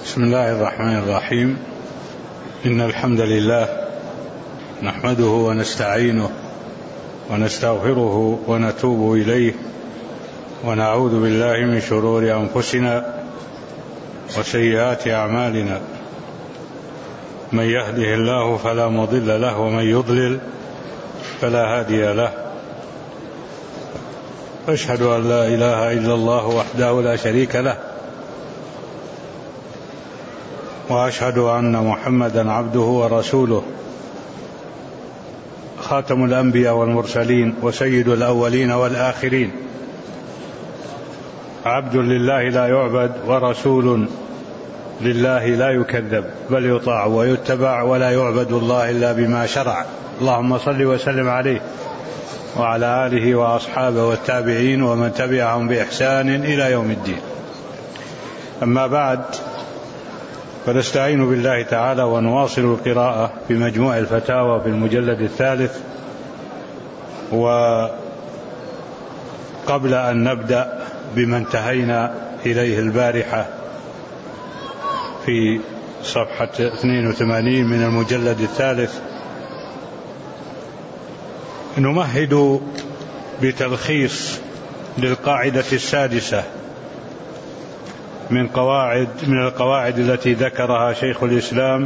بسم الله الرحمن الرحيم. إن الحمد لله نحمده ونستعينه ونستغفره ونتوب إليه ونعوذ بالله من شرور أنفسنا وسيئات أعمالنا. من يهده الله فلا مضل له ومن يضلل فلا هادي له. أشهد أن لا إله إلا الله وحده لا شريك له، وأشهد أن محمدا عبده ورسوله، خاتم الأنبياء والمرسلين وسيد الأولين والآخرين، عبد لله لا يعبد ورسول لله لا يكذب، بل يطاع ويتبع ولا يعبد الله إلا بما شرع. اللهم صل وسلم عليه وعلى آله وأصحابه والتابعين ومن تبعهم بإحسان إلى يوم الدين. أما بعد، فنستعين بالله تعالى ونواصل القراءة في مجموع الفتاوى في المجلد الثالث. وقبل أن نبدأ بما انتهينا إليه البارحة في صفحة 82 من المجلد الثالث، نمهد بتلخيص للقاعدة السادسة من القواعد التي ذكرها شيخ الإسلام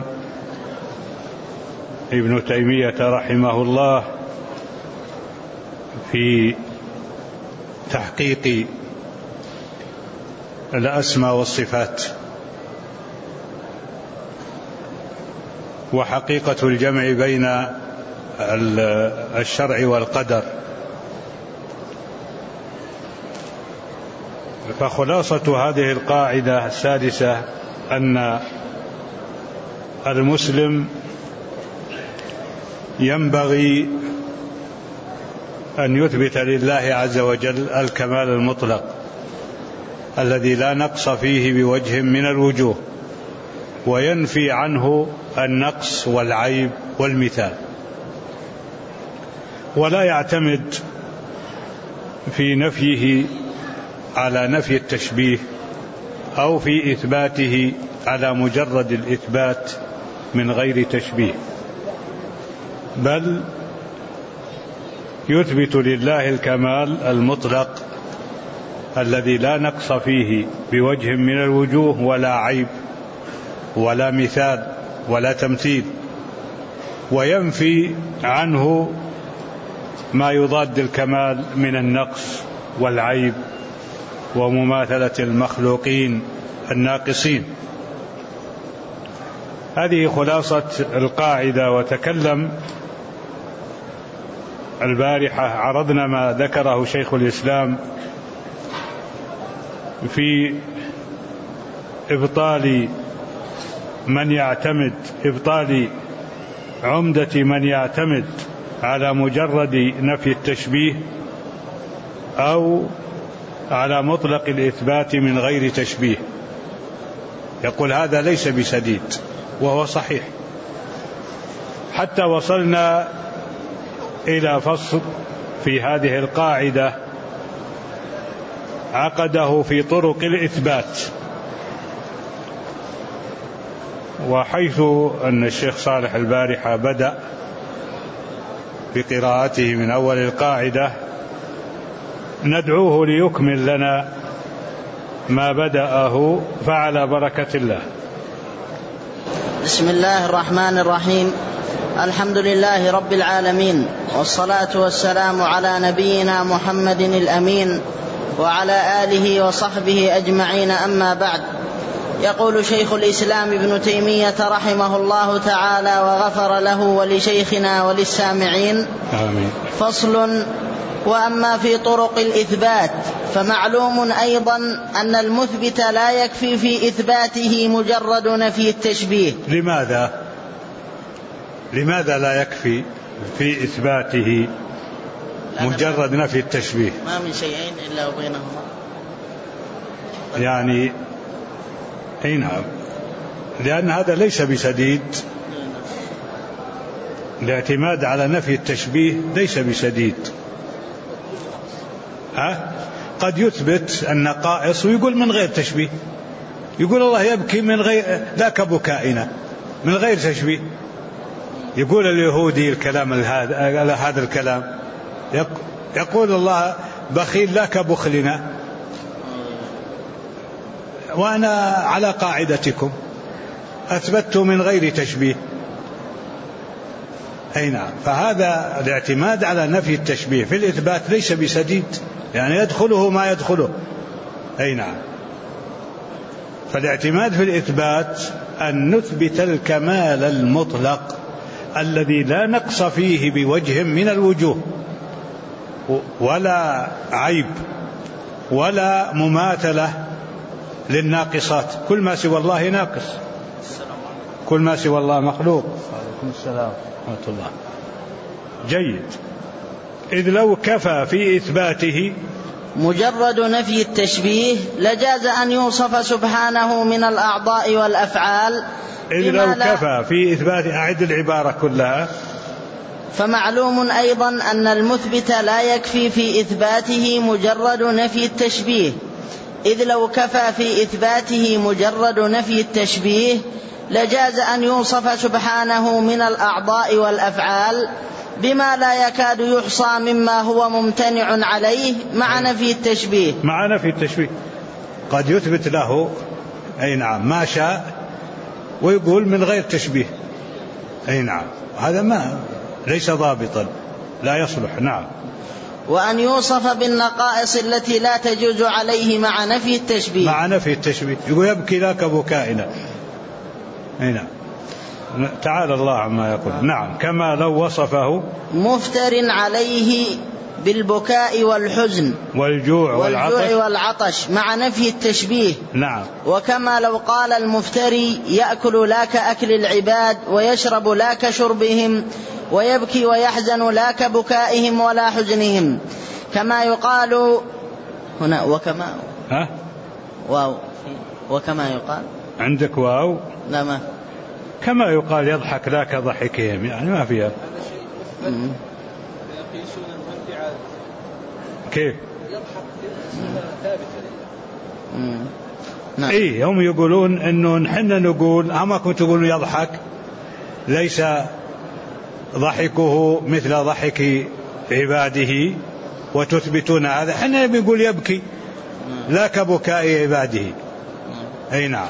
ابن تيمية رحمه الله في تحقيق الأسماء والصفات، وحقيقة الجمع بين الشرع والقدر. فخلاصة هذه القاعدة السادسة أن المسلم ينبغي أن يثبت لله عز وجل الكمال المطلق الذي لا نقص فيه بوجه من الوجوه، وينفي عنه النقص والعيب والمثال، ولا يعتمد في نفيه على نفي التشبيه أو في إثباته على مجرد الإثبات من غير تشبيه، بل يثبت لله الكمال المطلق الذي لا نقص فيه بوجه من الوجوه ولا عيب ولا مثال ولا تمثيل، وينفي عنه ما يضاد الكمال من النقص والعيب ومماثلة المخلوقين الناقصين. هذه خلاصة القاعدة. وتكلم البارحة، عرضنا ما ذكره شيخ الإسلام في إبطال عمدة من يعتمد على مجرد نفي التشبيه أو على مطلق الإثبات من غير تشبيه. يقول هذا ليس بسديد، وهو صحيح. حتى وصلنا إلى فصل في هذه القاعدة عقده في طرق الإثبات، وحيث أن الشيخ صالح البارحة بدأ بقراءته من أول القاعدة، ندعوه ليكمل لنا ما بدأه، فعلى بركة الله. بسم الله الرحمن الرحيم. الحمد لله رب العالمين، والصلاة والسلام على نبينا محمد الأمين وعلى آله وصحبه أجمعين. أما بعد، يقول شيخ الإسلام ابن تيمية رحمه الله تعالى وغفر له ولشيخنا وللسامعين: آمين. فصل: وأما في طرق الإثبات فمعلوم أيضا أن المثبت لا يكفي في إثباته مجرد نفي التشبيه. لماذا لا يكفي في إثباته مجرد نفي التشبيه؟ ما من شيئين إلا وبينهما يعني نعم، لأن هذا ليس بسديد. الاعتماد على نفي التشبيه ليس بسديد. قد يثبت النقائص ويقول من غير تشبيه، يقول الله يبكي من غير لا كبكائنا من غير تشبيه. يقول اليهودي الكلام هذا الكلام، يقول الله بخيل لا كبخلنا، وأنا على قاعدتكم أثبت من غير تشبيه. أي نعم. فهذا الاعتماد على نفي التشبيه في الإثبات ليس بسديد، يعني يدخله ما يدخله. أي نعم. فالاعتماد في الإثبات أن نثبت الكمال المطلق الذي لا نقص فيه بوجه من الوجوه، ولا عيب ولا مماثلة للناقصات. كل ما سوى الله ناقص، كل ما سوى الله مخلوق. وعليكم السلام ورحمة الله. جيد. إذ لو كفى في إثباته مجرد نفي التشبيه لجاز أن يوصف سبحانه من الأعضاء والأفعال. إذ لو كفى في إثبات، أعد العبارة كلها. فمعلوم أيضا أن المثبت لا يكفي في إثباته مجرد نفي التشبيه، إذ لو كفى في إثباته مجرد نفي التشبيه لجاز أن يوصف سبحانه من الأعضاء والأفعال بما لا يكاد يحصى مما هو ممتنع عليه مع نفي التشبيه. مع نفي التشبيه قد يثبت له أي نعم ما شاء ويقول من غير تشبيه. أي نعم. هذا ما ليس ضابطا، لا يصلح. نعم. وأن يوصف بالنقائص التي لا تجوز عليه مع نفي التشبيه. مع نفي التشبيه يقول يبكي لا كبكائنا. أي نعم. تعالى الله عما يقول. نعم. كما لو وصفه مفتر عليه بالبكاء والحزن والجوع والعطش مع نفي التشبيه. نعم. وكما لو قال المفتري يأكل لا كأكل العباد ويشرب لا كشربهم ويبكي ويحزن لا كبكائهم ولا حزنهم، كما يقال هنا وكما واو وكما يقال عندك واو. لا ما كما يقال يضحك لا كضحكهم، يعني ما فيها. كيف نعم. إيه هم يقولون إنه نحن نقول أما كنتوا تقولون يضحك ليس ضحكه مثل ضحك عباده وتثبتون هذا، حنا بيقول يبكي لا كبكاء عباده. أي نعم.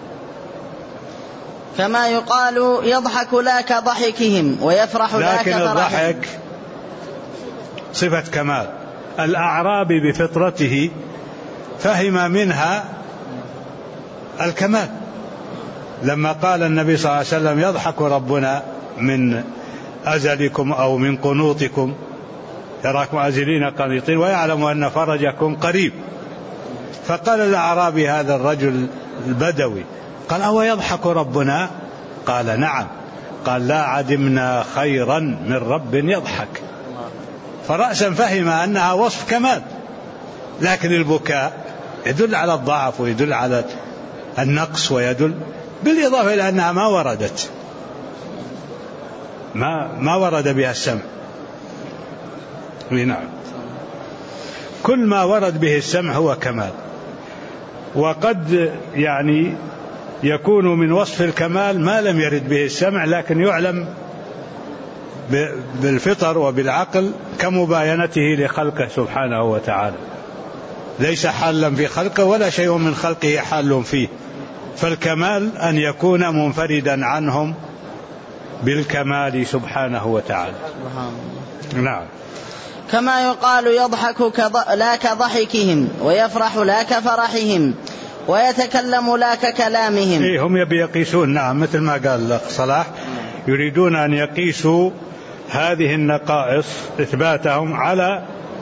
كما يقال يضحك لا كضحكهم ويفرح لا كفرحهم. لكن الضحك صفة كمال. الأعرابي بفطرته فهم منها الكمال لما قال النبي صلى الله عليه وسلم يضحك ربنا من أزلكم أو من قنوطكم، يراكم أزلين قنيطين ويعلم أن فرجكم قريب. فقال الأعرابي هذا الرجل البدوي قال أو يضحك ربنا؟ قال نعم. قال لا عدمنا خيرا من رب يضحك. فرأسا فهم أنها وصف كمال، لكن البكاء يدل على الضعف ويدل على النقص ويدل بالإضافة إلى أنها ما وردت ما ورد بها السمع. نعم. كل ما ورد به السمع هو كمال. وقد يعني يكون من وصف الكمال ما لم يرد به السمع لكن يعلم بالفطر وبالعقل كمباينته لخلقه سبحانه وتعالى، ليس حالا في خلقه ولا شيء من خلقه حال فيه. فالكمال أن يكون منفردا عنهم بالكمال سبحانه وتعالى. نعم. كما يقال يضحك لا كضحكهم ويفرح لا كفرحهم ويتكلم لا ككلامهم. إيه هم يقيسون. نعم. مثل ما قال الأخ صلاح يريدون أن يقيسوا هذه النقائص إثباتهم على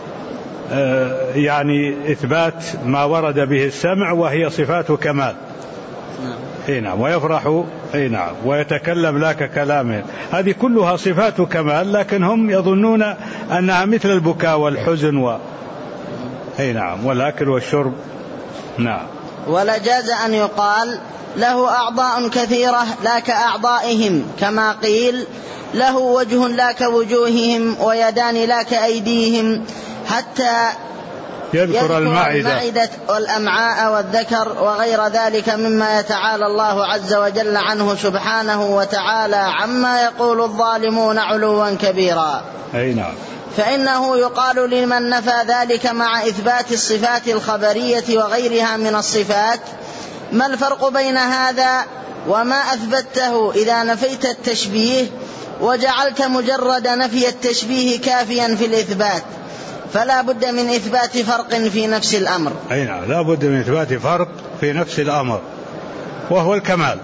يعني إثبات ما ورد به السمع وهي صفات كمال. اي نعم. ويفرح اي نعم ويتكلم لا ككلامه، هذه كلها صفات كمال، لكن هم يظنون انها مثل البكاء والحزن اي نعم والاكل والشرب. نعم. ولا جاز ان يقال له اعضاء كثيره لا كاعضائهم، كما قيل له وجه لا كوجوههم ويدان لا كايديهم، حتى يذكر المعدة والأمعاء والذكر وغير ذلك مما يتعالى الله عز وجل عنه سبحانه وتعالى عما يقول الظالمون علوا كبيرا. أي نعم. فإنه يقال لمن نفى ذلك مع إثبات الصفات الخبرية وغيرها من الصفات: ما الفرق بين هذا وما أثبته إذا نفيت التشبيه وجعلت مجرد نفي التشبيه كافيا في الإثبات؟ فلا بد من إثبات فرق في نفس الأمر. أي نعم، لا بد من إثبات فرق في نفس الأمر، وهو الكمال.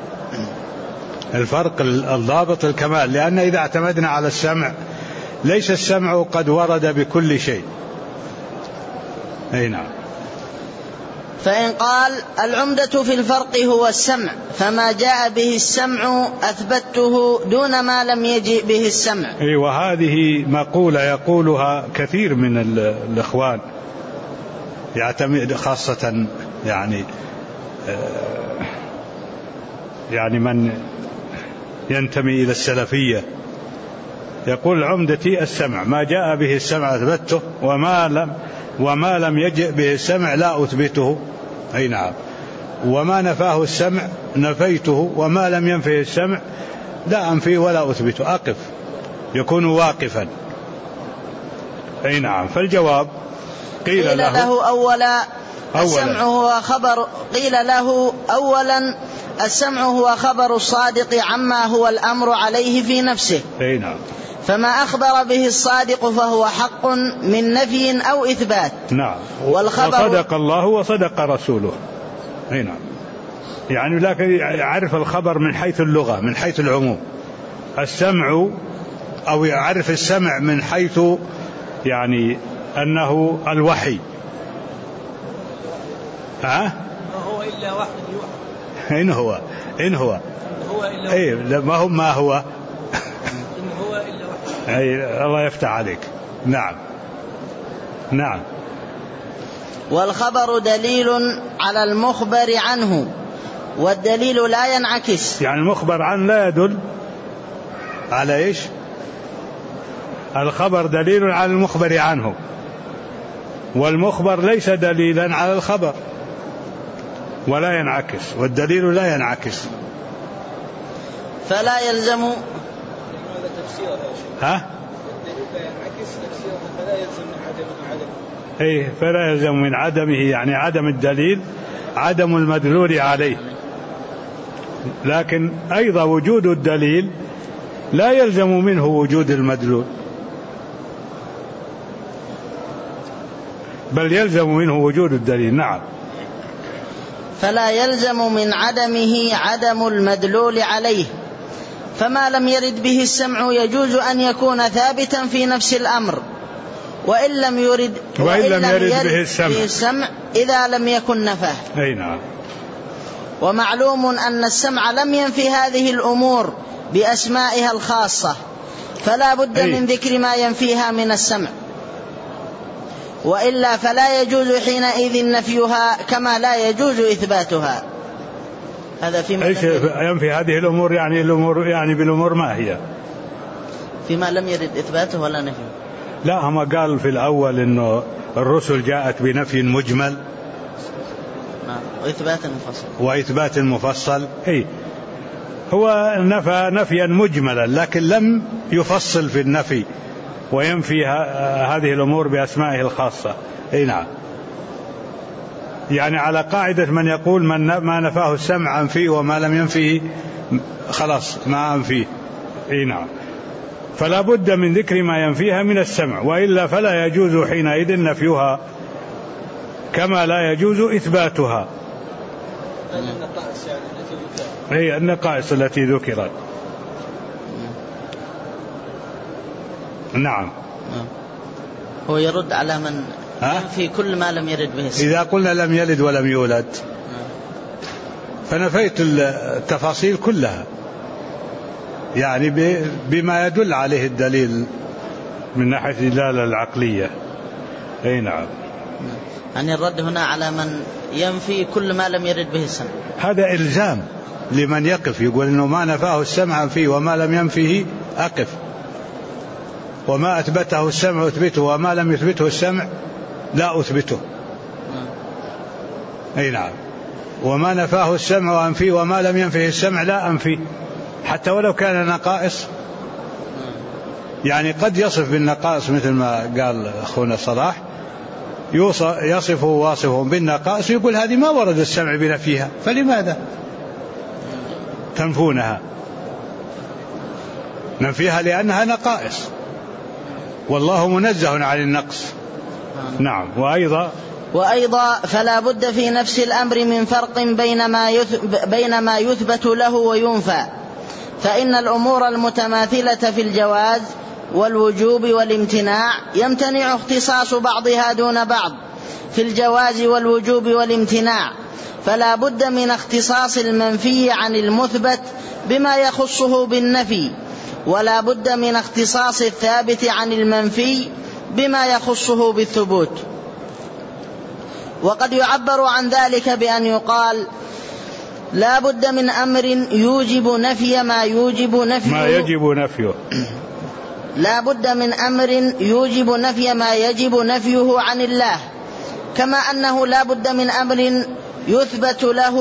الفرق الضابط الكمال، لأن إذا اعتمدنا على السمع ليس السمع قد ورد بكل شيء. أي نعم. فإن قال العمدة في الفرق هو السمع، فما جاء به السمع أثبته دون ما لم يجئ به السمع. وهذه مقولة يقولها كثير من الإخوان، يعتمد خاصة يعني من ينتمي إلى السلفية، يقول عمدتي السمع، ما جاء به السمع أثبته وما لم يجئ به السمع لا أثبته. أي نعم. وما نفاه السمع نفيته، وما لم ينفه السمع لا أنفيه ولا أثبته، أقف، يكون واقفا. أي نعم. فالجواب قيل له أولا السمع هو خبر، قيل له أولا السمع هو خبر الصادق عما هو الأمر عليه في نفسه. أي نعم. فما أخبر به الصادق فهو حق من نفي أو إثبات. نعم. وصدق الله وصدق رسوله. أي نعم. يعني لكن يعرف الخبر من حيث اللغة، من حيث العموم. السمع، أو يعرف السمع من حيث يعني أنه الوحي. ما هو إلا وحي يوحى. إن هو إلا أي ما هو إن هو إلا وحي. أي الله يفتح عليك. نعم. نعم. والخبر دليل على المخبر عنه، والدليل لا ينعكس. يعني المخبر عنه لا يدل على إيش؟ الخبر دليل على المخبر عنه، والمخبر ليس دليلا على الخبر، ولا ينعكس، والدليل لا ينعكس. فلا يلزم فلا يلزم من عدمه، يعني عدم الدليل عدم المدلول عليه. لكن أيضا وجود الدليل لا يلزم منه وجود المدلول، بل يلزم منه وجود الدليل. نعم. فلا يلزم من عدمه عدم المدلول عليه، فما لم يرد به السمع يجوز أن يكون ثابتا في نفس الأمر، وإن لم يرد به السمع إذا لم يكن نفاه. أي نعم. ومعلوم أن السمع لم ينفي هذه الأمور بأسمائها الخاصة، فلا بد من ذكر ما ينفيها من السمع، وإلا فلا يجوز حينئذ نفيها كما لا يجوز إثباتها. هذا فيما ينفي هذه الأمور، يعني الأمور يعني بالأمور ما هي فيما لم يرد إثباته ولا نفيه. لا، هم قال في الأول إنه الرسل جاءت بنفي مجمل وإثبات مفصل. هو نفى نفيا مجملا، لكن لم يفصل في النفي وينفي هذه الأمور بأسمائه الخاصة. نعم. يعني على قاعدة من يقول ما نفاه السمع أنفيه وما لم ينفيه خلاص ما أنفيه. نعم. فلا بد من ذكر ما ينفيها من السمع، وإلا فلا يجوز حينئذ نفيها كما لا يجوز إثباتها. هي النقائص التي ذكرت. نعم. هو يرد على من ينفي كل ما لم يرد به السمع. إذا قلنا لم يلد ولم يولد فنفيت التفاصيل كلها، يعني بما يدل عليه الدليل من ناحية الدلالة العقلية. نعم. يعني الرد هنا على من ينفي كل ما لم يرد به السمع، هذا إلزام لمن يقف يقول إنه ما نفاه السمع فيه وما لم ينفيه أقف، وما أثبته السمع أثبته وما لم يثبته السمع لا أثبته. أي نعم. وما نفاه السمع أنفيه، وما لم ينفه السمع لا أنفيه، حتى ولو كان نقائص. يعني قد يصف بالنقائص مثل ما قال أخونا صلاح، يصفه واصفهم بالنقائص، يقول هذه ما ورد السمع بنفيها، فلماذا تنفونها؟ ننفيها لأنها نقائص، والله منزه عن النقص. نعم. وأيضا فلا بد في نفس الأمر من فرق بين ما يثبت له وينفى، فإن الأمور المتماثلة في الجواز والوجوب والامتناع يمتنع اختصاص بعضها دون بعض في الجواز والوجوب والامتناع، فلا بد من اختصاص المنفي عن المثبت بما يخصه بالنفي، ولا بد من اختصاص الثابت عن المنفي بما يخصه بالثبوت. وقد يعبر عن ذلك بأن يقال لا بد من أمر يوجب نفي ما يجب نفيه لا بد من أمر يوجب نفي ما يجب نفيه عن الله، كما أنه لا بد من أمر يثبت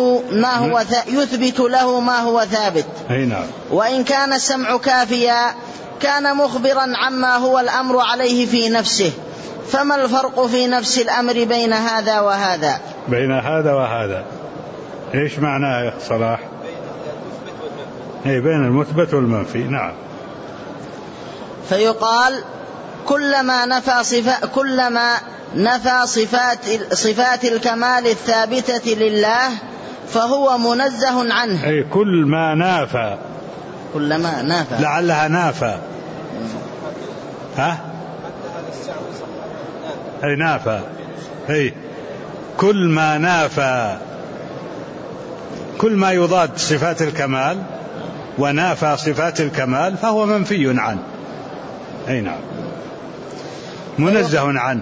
له ما هو ثابت. وإن كان السمع كافيا كان مخبرا عما هو الأمر عليه في نفسه، فما الفرق في نفس الأمر بين هذا وهذا؟ إيش معناه يا صلاح؟ بين المثبت والمنفي. نعم. فيقال كلما نفى صفات الكمال الثابتة لله فهو منزه عنه. كلما نافى لعلها نافى نافى. كل ما نافى، كل ما يضاد صفات الكمال ونافى صفات الكمال فهو منفي عنه. نعم. منزه عنه.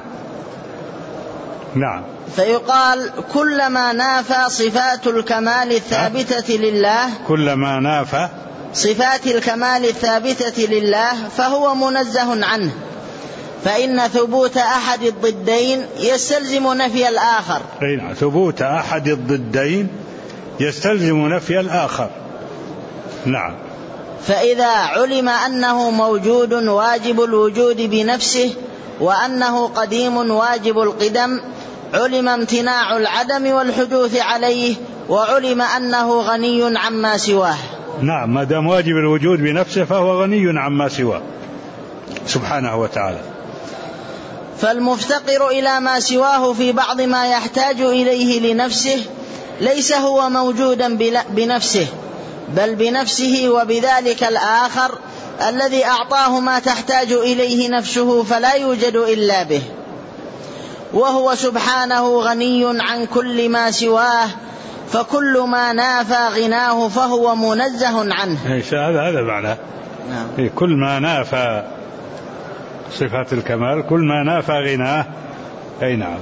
نعم. فيقال كلما نافى صفات الكمال الثابتة لله، كلما نافى صفات الكمال الثابتة لله فهو منزه عنه، فإن ثبوت أحد الضدين يستلزم نفي الآخر. ثبوت أحد الضدين يستلزم نفي الآخر. نعم. فإذا علم أنه موجود واجب الوجود بنفسه وأنه قديم واجب القدم، علم امتناع العدم والحدوث عليه، وعلم أنه غني عما سواه. نعم. ما دام واجب الوجود بنفسه فهو غني عما سواه سبحانه وتعالى. فالمفتقر إلى ما سواه في بعض ما يحتاج إليه لنفسه ليس هو موجودا بنفسه، بل بنفسه وبذلك الآخر الذي أعطاه ما تحتاج إليه نفسه فلا يوجد إلا به، وهو سبحانه غني عن كل ما سواه، فكل ما نافى غناه فهو منزه عنه. هذا معناه. نعم. كل ما نافى صفات الكمال، كل ما نافى غناه. نعم.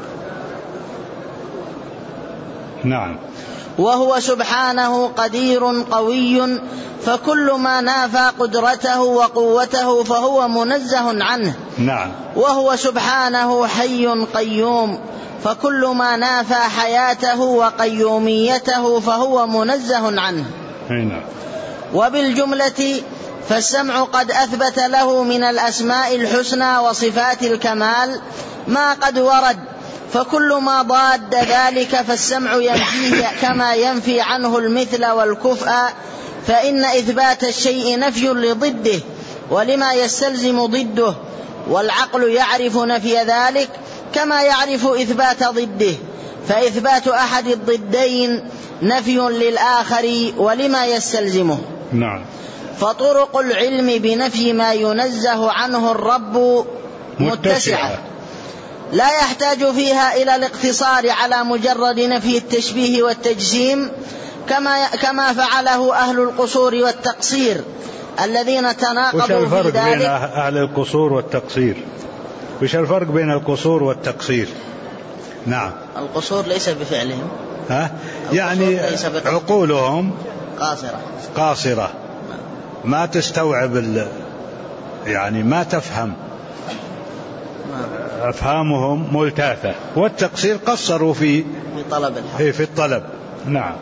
نعم. وهو سبحانه قدير قوي، فكل ما نافى قدرته وقوته فهو منزه عنه. نعم. وهو سبحانه حي قيوم، فكل ما نافى حياته وقيوميته فهو منزه عنه. نعم. وبالجملة فالسمع قد أثبت له من الأسماء الحسنى وصفات الكمال ما قد ورد، فكل ما ضاد ذلك فالسمع ينفيه كما ينفي عنه المثل والكفء، فإن إثبات الشيء نفي لضده ولما يستلزم ضده، والعقل يعرف نفي ذلك كما يعرف إثبات ضده، فإثبات أحد الضدين نفي للآخر ولما يستلزمه. نعم. فطرق العلم بنفي ما ينزه عنه الرب متسعة، لا يحتاج فيها إلى الاقتصار على مجرد نفي التشبيه والتجسيم كما فعله أهل القصور والتقصير الذين تناقضوا في ذلك. وش الفرق بين أهل القصور والتقصير؟ وش الفرق بين القصور والتقصير؟ نعم. القصور ليس بفعلهم، يعني عقولهم قاصرة ما تستوعب، يعني ما تفهم. أفهامهم ملتاثة، والتقصير قصروا في الطلب. نعم.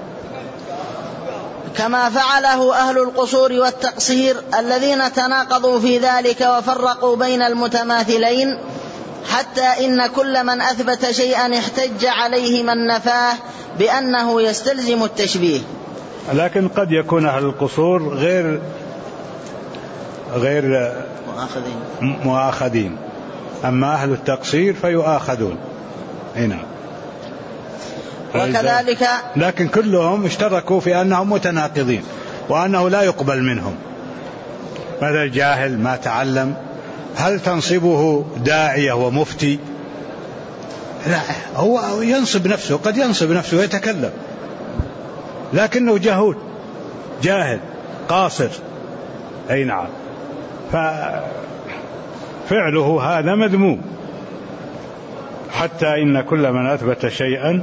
كما فعله أهل القصور والتقصير الذين تناقضوا في ذلك وفرقوا بين المتماثلين، حتى إن كل من أثبت شيئا احتج عليه من نفاه بأنه يستلزم التشبيه. لكن قد يكون أهل القصور غير مؤاخذين، أما أهل التقصير فيؤاخذون. هنا وكذلك، لكن كلهم اشتركوا في أنهم متناقضين وأنه لا يقبل منهم. ماذا الجاهل ما تعلم، هل تنصبه داعية ومفتي؟ لا، هو ينصب نفسه، قد ينصب نفسه ويتكلم، لكنه جهول جاهل قاصر. أي نعم. ففعله هذا مذموم، حتى إن كل من أثبت شيئا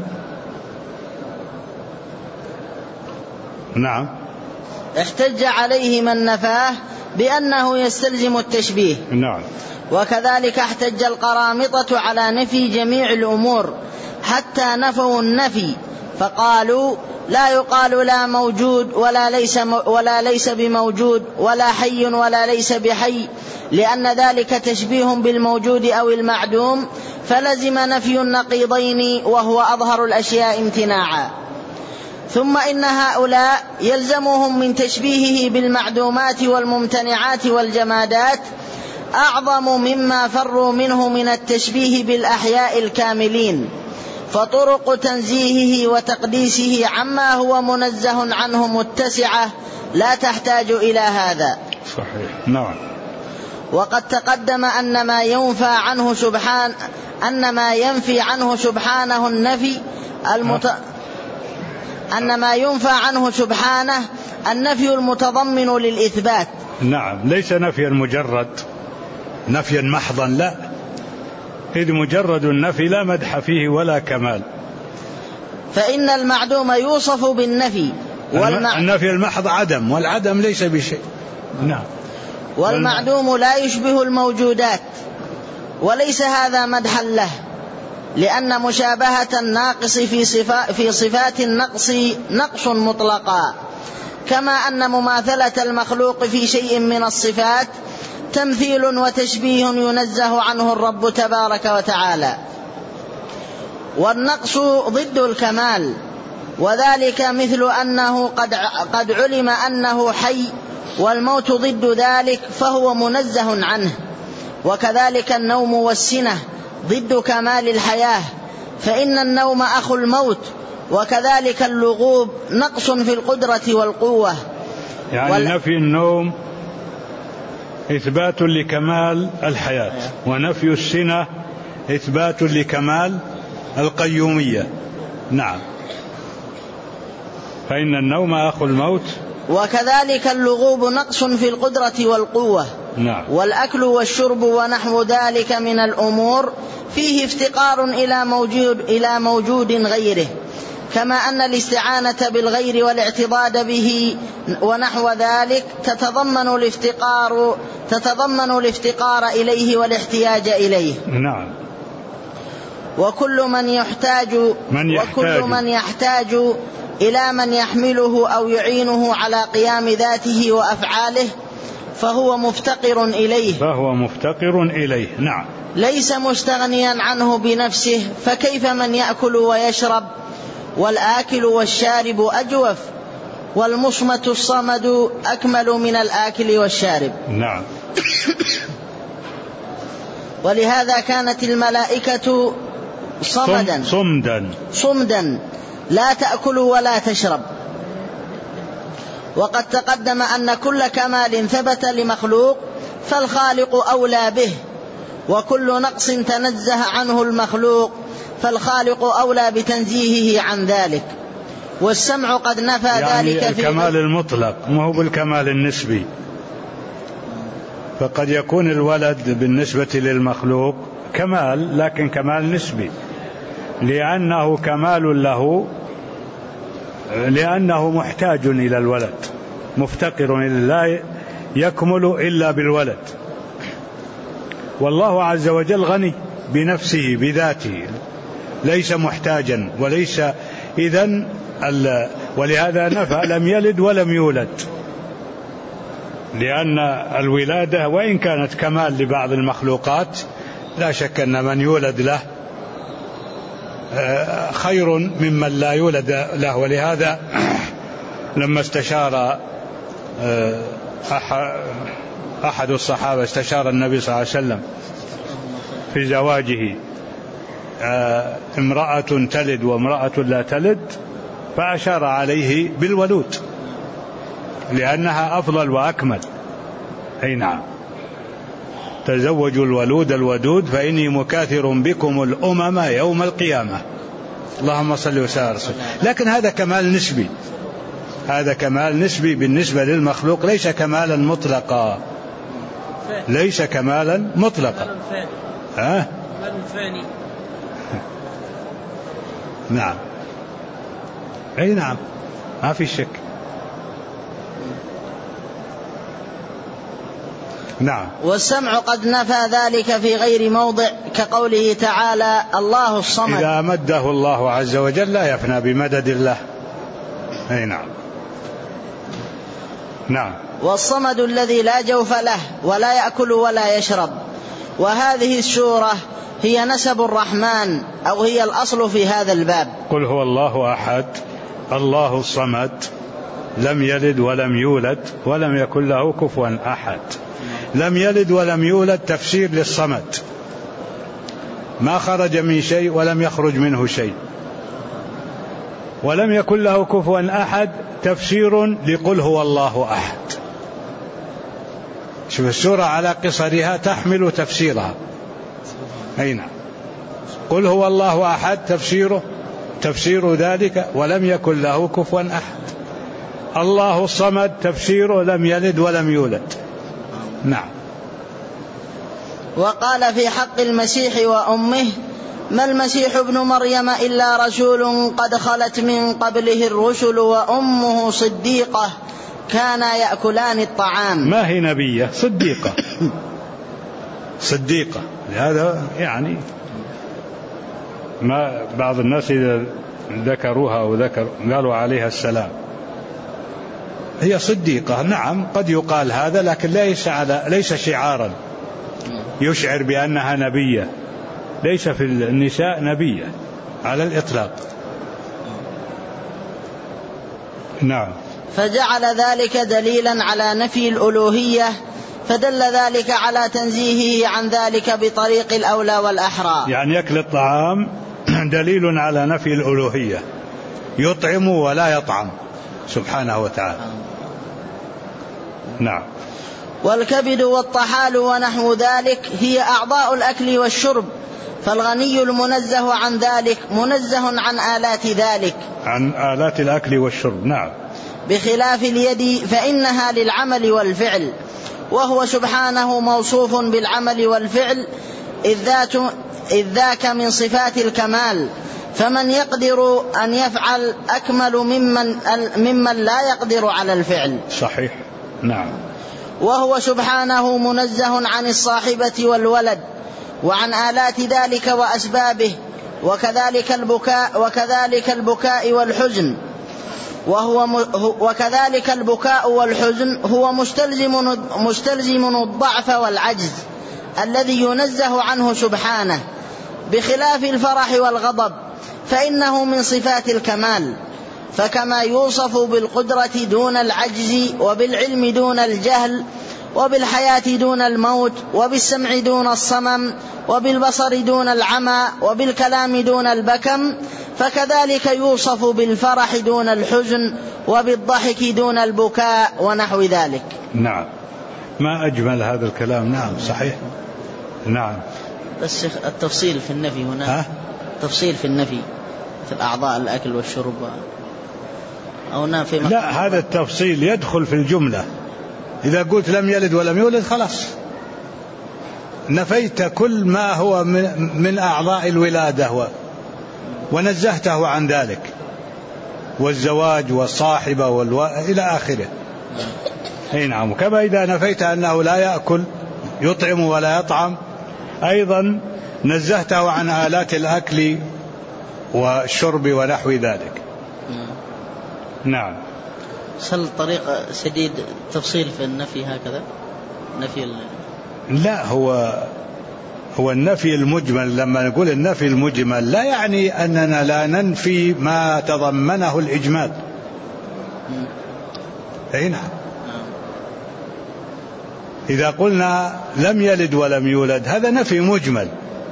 نعم احتج عليه من نفاه بأنه يستلزم التشبيه. نعم. وكذلك احتج القرامطة على نفي جميع الأمور حتى نفوا النفي، فقالوا لا يقال لا موجود ولا ليس بموجود، ولا حي ولا ليس بحي، لأن ذلك تشبيه بالموجود أو المعدوم، فلزم نفي النقيضين وهو أظهر الأشياء امتناعا. ثم إن هؤلاء يلزمهم من تشبيهه بالمعدومات والممتنعات والجمادات أعظم مما فروا منه من التشبيه بالأحياء الكاملين، فطرق تنزيهه وتقديسه عما هو منزه عنه متسعة لا تحتاج إلى هذا. صحيح. نعم. وقد تقدم أن ما ينفي عنه سبحانه النفي المتضمن للإثبات. نعم، ليس نفيا مجرد نفيا محضا، لا، إذ مجرد النفي لا مدح فيه ولا كمال. فإن المعدوم يوصف بالنفي، النفي المحض عدم، والعدم ليس بشيء. نعم. والمعدوم لا يشبه الموجودات، وليس هذا مدحا له، لأن مشابهة الناقص في صفات النقص نقص مطلقا، كما أن مماثلة المخلوق في شيء من الصفات تمثيل وتشبيه ينزه عنه الرب تبارك وتعالى. والنقص ضد الكمال، وذلك مثل أنه قد علم أنه حي، والموت ضد ذلك فهو منزه عنه. وكذلك النوم والسنة ضد كمال الحياة، فإن النوم أخو الموت. وكذلك اللغوب نقص في القدرة والقوة. يعني نفي النوم إثبات لكمال الحياة، ونفي السنة إثبات لكمال القيومية. نعم. فإن النوم أخو الموت. وكذلك اللغوب نقص في القدرة والقوة. نعم. والأكل والشرب ونحو ذلك من الأمور فيه افتقار إلى موجود غيره، كما أن الاستعانة بالغير والاعتضاد به ونحو ذلك تتضمن الافتقار إليه والاحتياج إليه. نعم. وكل من يحتاج إلى من يحمله أو يعينه على قيام ذاته وأفعاله فهو مفتقر إليه. نعم. ليس مستغنيا عنه بنفسه، فكيف من يأكل ويشرب؟ والآكل والشارب أجوف، والمصمت الصمد أكمل من الآكل والشارب. نعم. ولهذا كانت الملائكة صمدا لا تأكل ولا تشرب. وقد تقدم أن كل كمال ثبت لمخلوق فالخالق أولى به، وكل نقص تنزه عنه المخلوق فالخالق أولى بتنزيهه عن ذلك. والسمع قد نفى ذلك في الكمال المطلق، ما هو بالكمال النسبي. فقد يكون الولد بالنسبة للمخلوق كمال، لكن كمال نسبي، لأنه كمال له، لأنه محتاج إلى الولد، مفتقر إلى لا يكمل إلا بالولد. والله عز وجل غني بنفسه بذاته، ليس محتاجا وليس إذن ولهذا نفى لم يلد ولم يولد، لأن الولادة وإن كانت كمال لبعض المخلوقات لا شك أن من يولد له خير ممن لا يولد له. ولهذا لما استشار أحد الصحابة استشار النبي صلى الله عليه وسلم في زواجه امرأة تلد وامرأة لا تلد، فأشار عليه بالولود لأنها أفضل وأكمل. أي نعم، تزوجوا الولود الودود فإني مكاثر بكم الأمم يوم القيامة. اللهم صل وسلم. لكن هذا كمال نسبي، هذا كمال نسبي بالنسبة للمخلوق، ليس كمالا مطلقا، ليس كمالا مطلقا. نعم، أي نعم، ما في شك. نعم. والسمع قد نفى ذلك في غير موضع، كقوله تعالى الله الصمد. إذا مده الله عز وجل لا يفنى بمدد الله. أي نعم. نعم. والصمد الذي لا جوف له ولا يأكل ولا يشرب. وهذه السورة هي نسب الرحمن، أو هي الأصل في هذا الباب. قل هو الله أحد الله الصمد لم يلد ولم يولد ولم يكن له كفوا أحد. لم يلد ولم يولد تفسير للصمد، ما خرج من شيء ولم يخرج منه شيء. ولم يكن له كفوا أحد تفسير لقل هو الله أحد. شوف السورة على قصرها تحمل تفسيرها. أي نعم. قل هو الله أحد تفسير ذلك ولم يكن له كفوا أحد. الله الصمد تفسيره لم يلد ولم يولد. نعم. وقال في حق المسيح وأمه: ما المسيح ابن مريم إلا رسول قد خلت من قبله الرسل وأمه صديقة كانا يأكلان الطعام. ما هي نبية، صديقة. صديقة، لهذا يعني ما بعض الناس إذا ذكروها أو قالوا عليها السلام، هي صديقة. نعم قد يقال هذا، لكن ليس شعارا يشعر بأنها نبية. ليس في النساء نبية على الإطلاق. نعم. فجعل ذلك دليلا على نفي الألوهية، فدل ذلك على تنزيهه عن ذلك بطريق الأولى والأحرى. يعني يأكل الطعام دليل على نفي الألوهية، يطعم ولا يطعم سبحانه وتعالى. نعم. والكبد والطحال ونحو ذلك هي أعضاء الأكل والشرب، فالغني المنزه عن ذلك منزه عن آلات ذلك، عن آلات الأكل والشرب. نعم. بخلاف اليد فإنها للعمل والفعل، وهو سبحانه موصوف بالعمل والفعل، إذ ذاك من صفات الكمال، فمن يقدر أن يفعل أكمل ممن لا يقدر على الفعل. صحيح. نعم. وهو سبحانه منزه عن الصاحبة والولد وعن آلات ذلك وأسبابه، وكذلك البكاء والحزن هو مستلزم الضعف والعجز الذي ينزه عنه سبحانه، بخلاف الفرح والغضب فإنه من صفات الكمال. فكما يوصف بالقدرة دون العجز، وبالعلم دون الجهل، وبالحياة دون الموت، وبالسمع دون الصمم، وبالبصر دون العمى، وبالكلام دون البكم، فكذلك يوصف بالفرح دون الحزن، وبالضحك دون البكاء ونحو ذلك. نعم. ما أجمل هذا الكلام. نعم صحيح. نعم. بس التفصيل في النفي هنا تفصيل في النفي في الأعضاء الأكل والشرب أو نافي. لا، هذا التفصيل يدخل في الجملة. إذا قلت لم يلد ولم يولد خلاص نفيت كل ما هو من أعضاء الولادة ونزهته عن ذلك، والزواج والصاحبة إلى آخره. أي نعم. كما إذا نفيت أنه لا يأكل يطعم ولا يطعم أيضا نزهته عن آلات الأكل والشرب ونحو ذلك. نعم. هل طريق سديد تفصيل في النفي هكذا؟ لا، هو النفي المجمل. لما نقول النفي المجمل لا يعني أننا لا ننفي ما تضمنه الإجمال. هنا إذا قلنا لم يلد ولم يولد هذا نفي مجمل،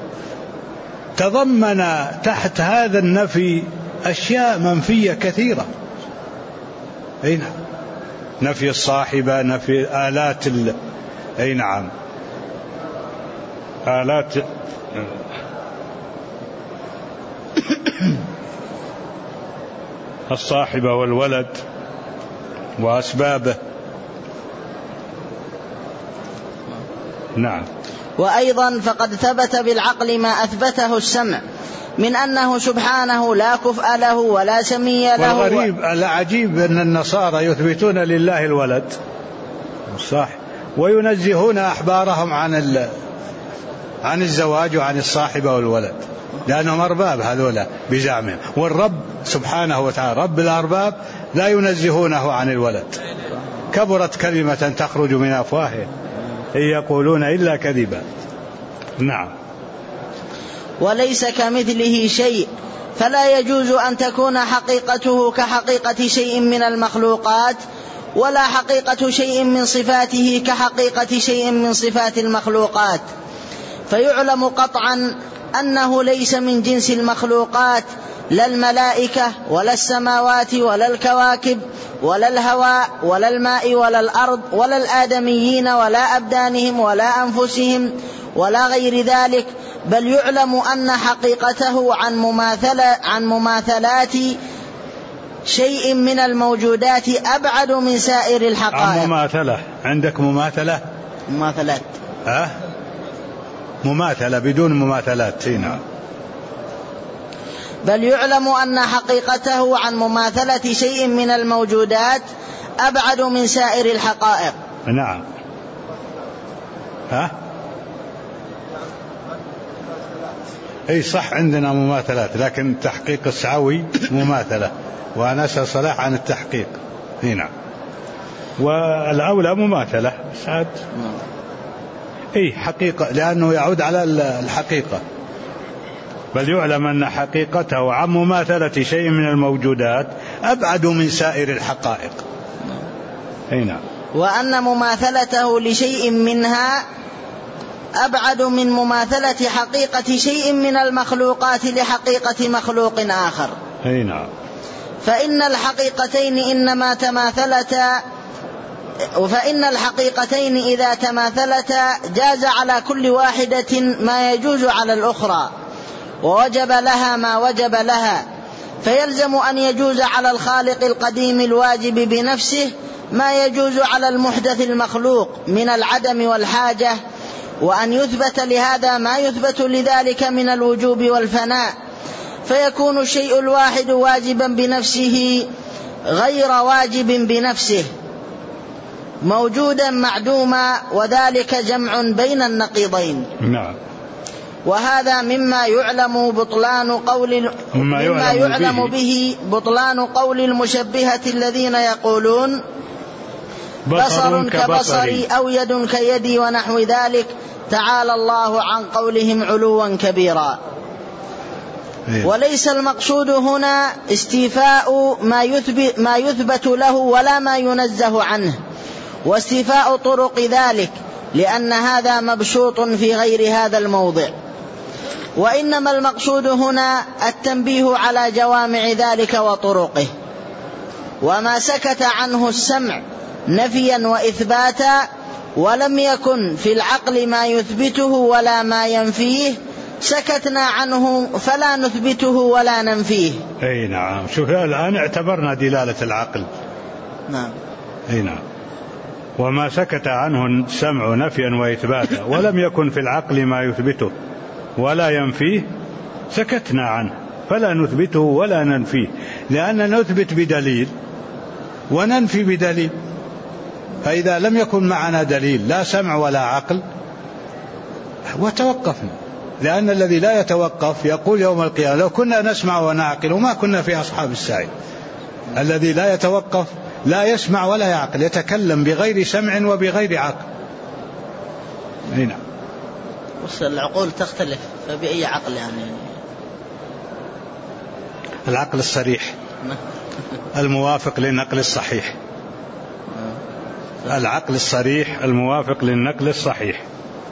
تضمن تحت هذا النفي أشياء منفية كثيرة. هنا نفي الصاحبة، نفي آلات أي نعم، آلات الصاحبة والولد وأسبابه. نعم. وأيضا فقد ثبت بالعقل ما أثبته السمع من أنه سبحانه لا كفء له ولا سمي له. والغريب العجيب أن النصارى يثبتون لله الولد صح، وينزهون أحبارهم عن الزواج وعن الصاحبة والولد، لأنهم أرباب هذولا بزعمهم، والرب سبحانه وتعالى رب الأرباب لا ينزهونه عن الولد. كبرت كلمة تخرج من أفواههم إن يقولون إلا كذبا. نعم. وليس كمثله شيء، فلا يجوز أن تكون حقيقته كحقيقة شيء من المخلوقات، ولا حقيقة شيء من صفاته كحقيقة شيء من صفات المخلوقات. فيعلم قطعا أنه ليس من جنس المخلوقات، لا الملائكة ولا السماوات ولا الكواكب ولا الهواء ولا الماء ولا الأرض ولا الآدميين ولا أبدانهم ولا أنفسهم ولا غير ذلك، بل يعلم أن حقيقته عن مماثلات شيء من الموجودات أبعد من سائر الحقائق. مماثلة عندك مماثلات مماثلة بدون مماثلات هنا. بل يعلم أن حقيقته عن مماثلة شيء من الموجودات أبعد من سائر الحقائق. نعم. أي صح، عندنا مماثلات، لكن تحقيق السعوي مماثلة، وأنا أسأل صلاح عن التحقيق هنا، والأولى مماثلة سعد. أي حقيقة، لأنه يعود على الحقيقة. بل يعلم أن حقيقته عن مماثلة شيء من الموجودات أبعد من سائر الحقائق. هنا. وأن مماثلته لشيء منها أبعد من مماثلة حقيقة شيء من المخلوقات لحقيقة مخلوق آخر. هنا. فإن الحقيقتين إذا تماثلتا جاز على كل واحدة ما يجوز على الأخرى، ووجب لها ما وجب لها، فيلزم أن يجوز على الخالق القديم الواجب بنفسه ما يجوز على المحدث المخلوق من العدم والحاجة، وأن يثبت لهذا ما يثبت لذلك من الوجوب والفناء، فيكون الشيء الواحد واجبا بنفسه غير واجب بنفسه، موجودا معدوما، وذلك جمع بين النقيضين. نعم. وهذا مما يعلم به بطلان قول المشبهة الذين يقولون بصر كبصري أو يد كيدي ونحو ذلك، تعالى الله عن قولهم علوا كبيرا. وليس المقصود هنا استيفاء ما يثبت له ولا ما ينزه عنه، واستيفاء طرق ذلك، لأن هذا مبسوط في غير هذا الموضع، وإنما المقصود هنا التنبيه على جوامع ذلك وطرقه. وما سكت عنه السمع نفيا وإثباتا، ولم يكن في العقل ما يثبته ولا ما ينفيه، سكتنا عنه فلا نثبته ولا ننفيه. أي نعم. شوف الآن اعتبرنا دلالة العقل. نعم. أي نعم. وما سكت عنه السمع نفيا وإثباتا ولم يكن في العقل ما يثبته ولا ينفيه، سكتنا عنه فلا نثبته ولا ننفيه، لأن نثبت بدليل وننفي بدليل. فإذا لم يكن معنا دليل لا سمع ولا عقل وتوقفنا، لأن الذي لا يتوقف يقول يوم القيامة لو كنا نسمع ونعقل وما كنا في أصحاب السعير. الذي لا يتوقف لا يسمع ولا يعقل، يتكلم بغير سمع وبغير عقل. هنا العقول تختلف، فبأي عقل يعني؟ العقل الصريح الموافق للنقل الصحيح. العقل الصريح الموافق للنقل الصحيح.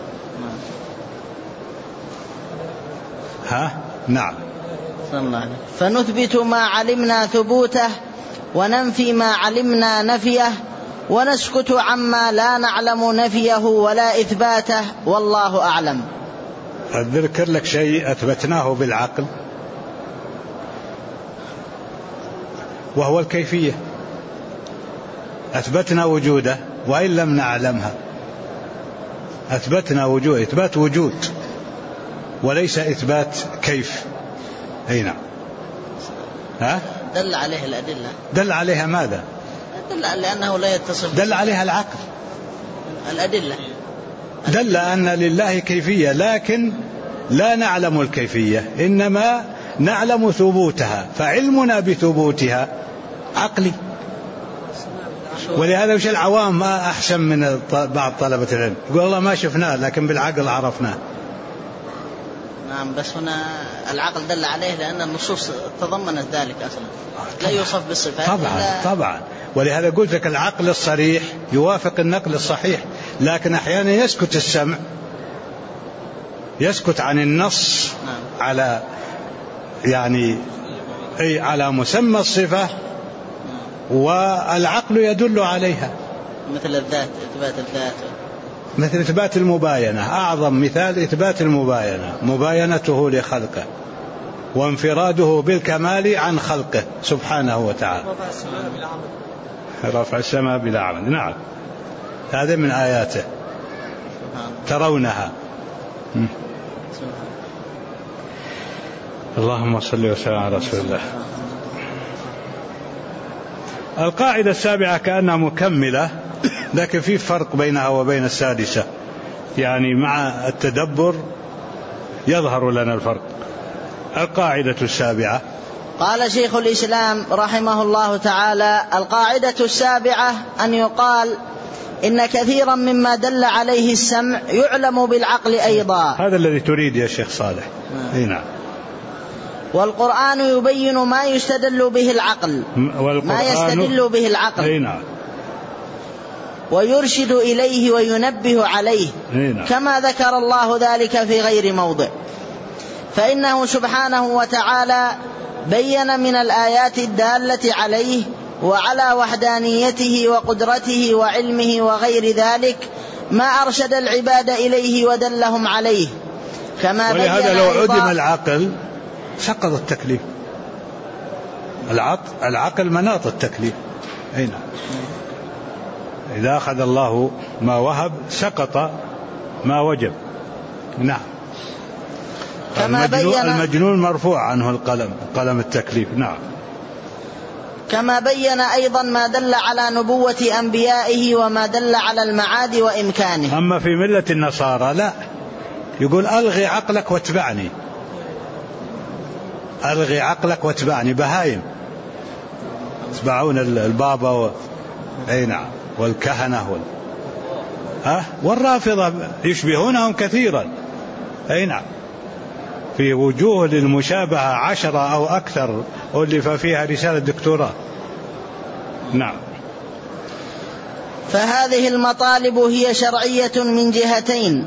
نعم. فنثبت ما علمنا ثبوته وننفي ما علمنا نفيه ونسكت عما لا نعلم نفيه ولا إثباته والله أعلم. أذكر لك شيء أثبتناه بالعقل وهو الكيفية. أثبتنا وجوده وإن لم نعلمها. أثبتنا وجود، إثبات وجود وليس إثبات كيف. أي نعم. دل عليه الأدلة. دل عليها ماذا؟ دل لأنه لا يتصف. دل عليها العقل. الأدلة دل أن لله كيفية لكن لا نعلم الكيفية، إنما نعلم ثبوتها، فعلمنا بثبوتها عقلي. ولهذا وش العوام ما أحسن من بعض طلبة العلم، يقول الله ما شفناه لكن بالعقل عرفناه. نعم، بس هنا العقل دل عليه لأن النصوص تضمنت ذلك أصلا، لا يوصف بالصفات. طبعا ولهذا قلت لك العقل الصريح يوافق النقل الصحيح، لكن أحيانا يسكت السمع، يسكت عن النص على يعني أي على مسمى الصفة والعقل يدل عليها، مثل الذات، إثبات الذات، مثل إثبات المباينة. أعظم مثال إثبات المباينة، مباينته لخلقه وانفراده بالكمال عن خلقه سبحانه وتعالى. رفع السماء بلا عمد. نعم، هذا من آياته ترونها. اللهم صل وسلم على رسول الله. القاعدة السابعة كأنها مكملة، لكن في فرق بينها وبين السادسة، يعني مع التدبر يظهر لنا الفرق. القاعدة السابعة، قال شيخ الإسلام رحمه الله تعالى: القاعدة السابعة أن يقال إن كثيرا مما دل عليه السمع يعلم بالعقل أيضا. هذا الذي تريد يا شيخ صالح. نعم. والقرآن يبين ما يستدل به العقل، ما يستدل به العقل. نعم. ويرشد إليه وينبه عليه، كما ذكر الله ذلك في غير موضع. فإنه سبحانه وتعالى بين من الآيات الدالة عليه وعلى وحدانيته وقدرته وعلمه وغير ذلك ما أرشد العباد إليه ودلهم عليه، كما بين. ولهذا لو عدم العقل سقط التكليف. العقل مناط التكليف. أين إذا أخذ الله ما وهب سقط ما وجب. نعم. المجنون مرفوع عنه قلم التكليف. نعم. كما بين أيضا ما دل على نبوة أنبيائه وما دل على المعاد وإمكانه. أما في ملة النصارى لا، يقول ألغي عقلك واتبعني، ألغي عقلك واتبعني. بهايم يتبعون البابا والكهنة والرافضة يشبهونهم كثيرا. نعم. في وجوه للمشابهة 10 أو أكثر ألف فيها رسالة دكتوراه. نعم. فهذه المطالب هي شرعية من جهتين: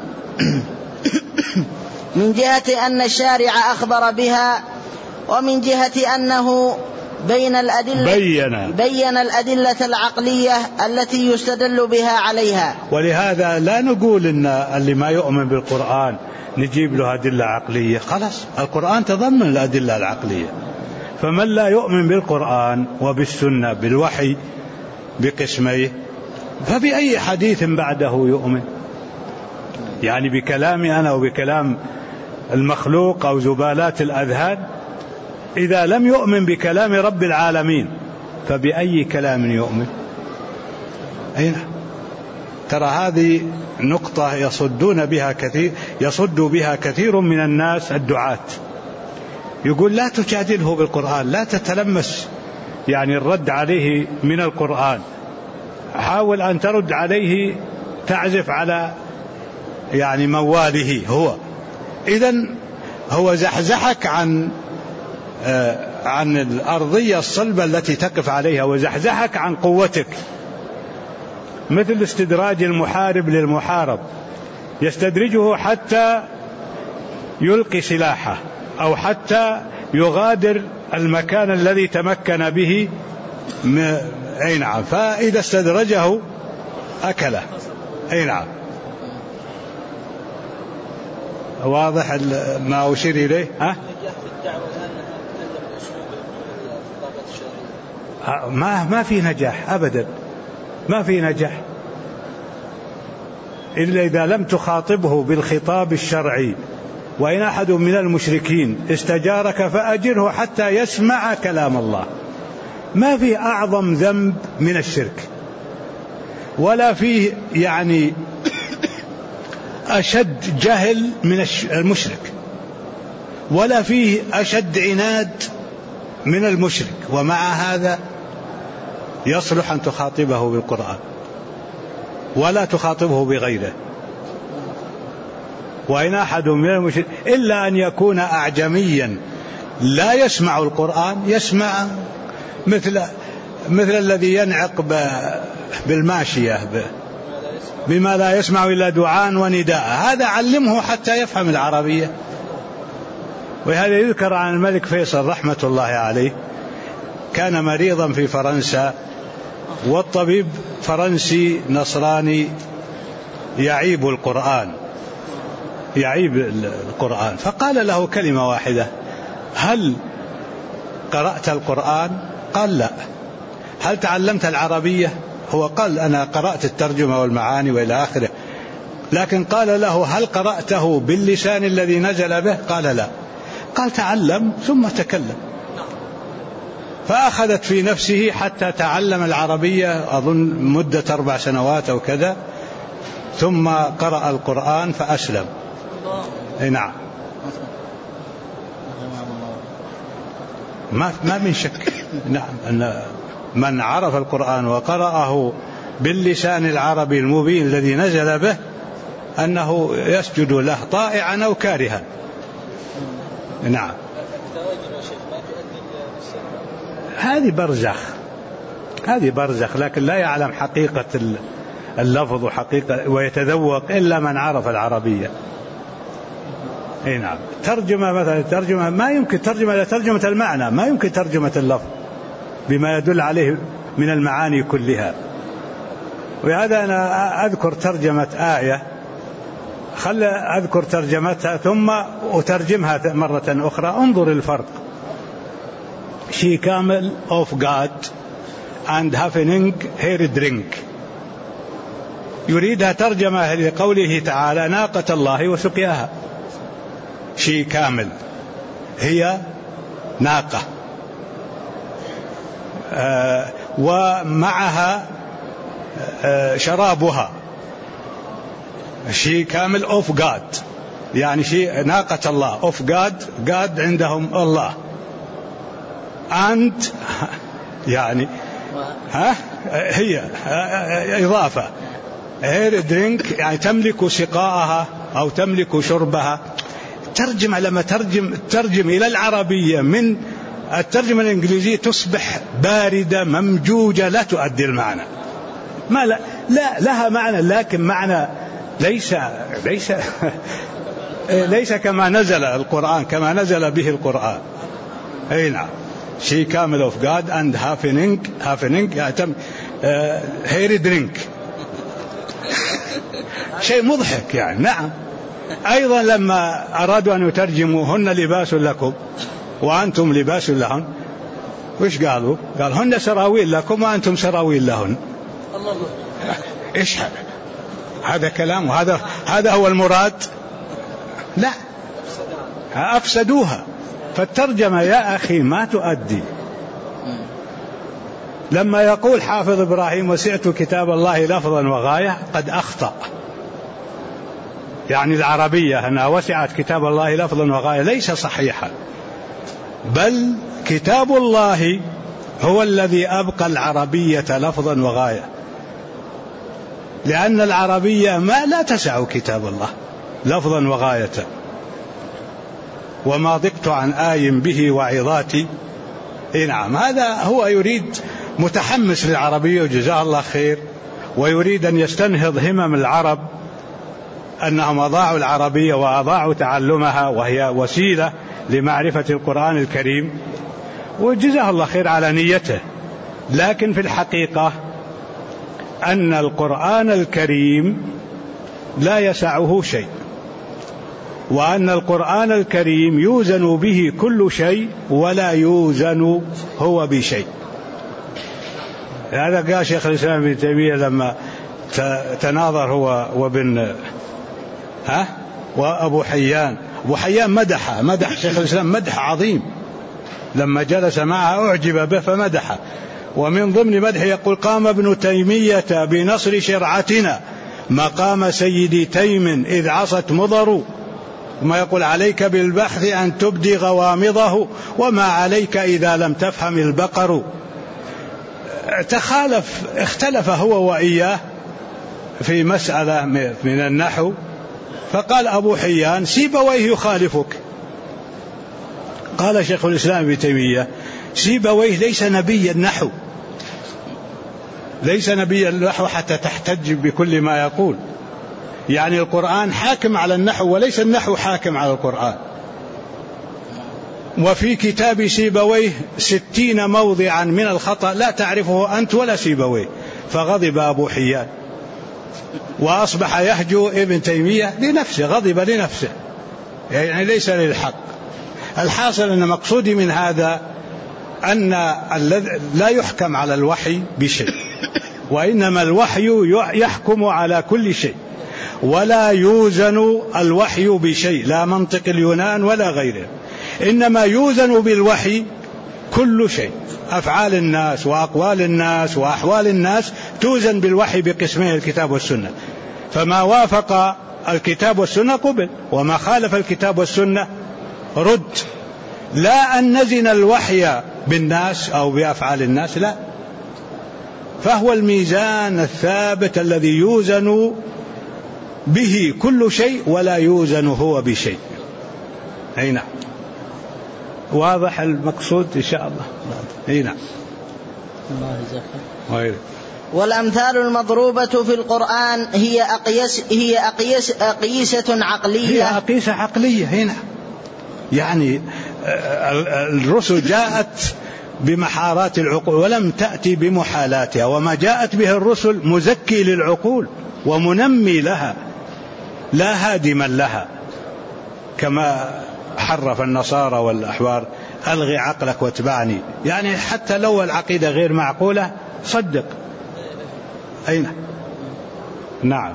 من جهة أن الشارع أخبر بها، ومن جهة أنه بين الأدلة العقلية التي يستدل بها عليها. ولهذا لا نقول إن اللي ما يؤمن بالقرآن نجيب له أدلة عقلية، خلاص القرآن تضمن الأدلة العقلية. فمن لا يؤمن بالقرآن وبالسنة بالوحي بقسميه فبأي حديث بعده يؤمن؟ يعني بكلامي أنا وبكلام المخلوق أو زبالات الأذهان؟ إذا لم يؤمن بكلام رب العالمين فبأي كلام يؤمن؟ أين ترى هذه نقطة يصد بها كثير من الناس الدعاة. يقول لا تجادله بالقرآن، لا تتلمس يعني الرد عليه من القرآن، حاول أن ترد عليه تعزف على يعني مواله هو. إذن هو زحزحك عن الأرضية الصلبة التي تقف عليها، وزحزحك عن قوتك، مثل استدراج المحارب للمحارب، يستدرجه حتى يلقي سلاحه أو حتى يغادر المكان الذي تمكن به. أي نعم، فإذا استدرجه أكله. أي نعم، واضح ما أشير إليه. ما في نجاح أبدا، ما في نجاح إلا إذا لم تخاطبه بالخطاب الشرعي. وإن أحد من المشركين استجارك فأجره حتى يسمع كلام الله. ما في أعظم ذنب من الشرك، ولا فيه يعني أشد جهل من المشرك، ولا فيه أشد عناد من المشرك، ومع هذا يصلح أن تخاطبه بالقرآن ولا تخاطبه بغيره. وإن أحد من المشركين إلا أن يكون أعجميا لا يسمع القرآن، يسمع مثل الذي ينعق بالماشية بما لا يسمع إلا دعاء ونداء، هذا علمه حتى يفهم العربية. وهذا يذكر عن الملك فيصل رحمة الله عليه، كان مريضا في فرنسا، والطبيب فرنسي نصراني يعيب القرآن، فقال له كلمة واحدة: هل قرأت القرآن؟ قال لا. هل تعلمت العربية؟ هو قال أنا قرأت الترجمة والمعاني وإلى آخره، لكن قال له: هل قرأته باللسان الذي نزل به؟ قال لا. قال: تعلم ثم تكلم. فأخذت في نفسه حتى تعلم العربية، أظن مدة 4 سنوات أو كذا، ثم قرأ القرآن فأسلم. نعم، ما من شك. نعم، أن من عرف القرآن وقرأه باللسان العربي المبين الذي نزل به أنه يسجد له طائعا أو كارها. نعم، هذه برزخ، لكن لا يعلم حقيقة اللفظ وحقيقة ويتذوق إلا من عرف العربية. أي نعم، ترجمة مثلا، ترجمة ما يمكن ترجمة إلى ترجمة المعنى، ما يمكن ترجمة اللفظ بما يدل عليه من المعاني كلها. وهذا أنا أذكر ترجمة آية، خل أذكر ترجمتها ثم أترجمها مرة أخرى، انظر الفرق. She camel of God and happening her drink. يريدها ترجمة لقوله تعالى: ناقة الله وسقياها. شي كامل، هي ناقة ومعها شرابها. شي كامل of God، يعني شي ناقة الله of God عندهم الله، and يعني هي إضافة her drink، يعني تملك سقاءها أو تملك شربها. ترجم، لما ترجم إلى العربية من الترجمة الإنجليزية تصبح باردة ممجوجة، لا تؤدي المعنى. لا لها معنى، لكن معنى ليس كما نزل القرآن، كما نزل به القرآن. أي نعم، She camel of God and happening her drink. شيء مضحك يعني. نعم، أيضا لما أرادوا أن يترجموا هن لباس لكم وأنتم لباس لهن، وش قالوا؟ قال هن سراويل لكم وأنتم سراويل لهن. إيش هذا كلام؟ هذا هو المراد؟ لا، أفسدوها. فالترجمة يا أخي ما تؤدي، لما يقول حافظ إبراهيم وسعت كتاب الله لفظا وغاية قد أخطأ، يعني العربية أنها وسعت كتاب الله لفظا وغاية ليس صحيحا، بل كتاب الله هو الذي أبقى العربية لفظا وغاية، لأن العربية ما لا تسع كتاب الله لفظا وغاية. وما ضقت عن آي به وعظاتي. نعم، هذا هو يريد متحمس للعربية وجزاه الله خير، ويريد أن يستنهض همم العرب أنهم أضاعوا العربية وأضاعوا تعلمها، وهي وسيلة لمعرفة القرآن الكريم، وجزاه الله خير على نيته. لكن في الحقيقة أن القرآن الكريم لا يسعه شيء، وأن القرآن الكريم يوزن به كل شيء ولا يوزن هو بشيء. هذا قال شيخ الإسلام ابن تيمية لما تناظر هو وأبو حيان. أبو حيان مدح شيخ الإسلام مدح عظيم، لما جلس معه أعجب به فمدحه. ومن ضمن مدحه يقول: قام ابن تيمية بنصر شرعتنا مقام سيد تيم إذ عصت مضر. وما يقول: عليك بالبحث أن تبدي غوامضه وما عليك إذا لم تفهم البقر. اختلف هو وإياه في مسألة من النحو، فقال أبو حيان: سيبويه يخالفك. قال شيخ الإسلام ابن تيمية: سيبويه ليس نبي النحو، ليس نبي النحو حتى تحتج بكل ما يقول، يعني القرآن حاكم على النحو وليس النحو حاكم على القرآن. وفي كتاب سيبويه 60 موضعا من الخطأ لا تعرفه أنت ولا سيبويه. فغضب أبو حيان وأصبح يهجو ابن تيمية لنفسه، غضب لنفسه، يعني ليس للحق. الحاصل أن مقصودي من هذا أن لا يحكم على الوحي بشيء، وإنما الوحي يحكم على كل شيء، ولا يوزن الوحي بشيء، لا منطق اليونان ولا غيره، إنما يوزن بالوحي كل شيء. أفعال الناس وأقوال الناس وأحوال الناس توزن بالوحي بقسمه الكتاب والسنة، فما وافق الكتاب والسنة قبل، وما خالف الكتاب والسنة رد. لا أن نزن الوحي بالناس أو بأفعال الناس، لا، فهو الميزان الثابت الذي يوزن به كل شيء ولا يوزن هو بشيء. أي نعم، واضح المقصود إن شاء الله. أي نعم. والأمثال المضروبة في القرآن هي أقيسة عقلية. هي أقيسة عقلية هنا، يعني الرسل جاءت بمحارات العقول ولم تأتي بمحالاتها، وما جاءت به الرسل مزكي للعقول ومنمي لها لا هادما لها، كما حرف النصارى والأحبار: ألغي عقلك واتبعني، يعني حتى لو العقيدة غير معقولة صدق. أين؟ نعم.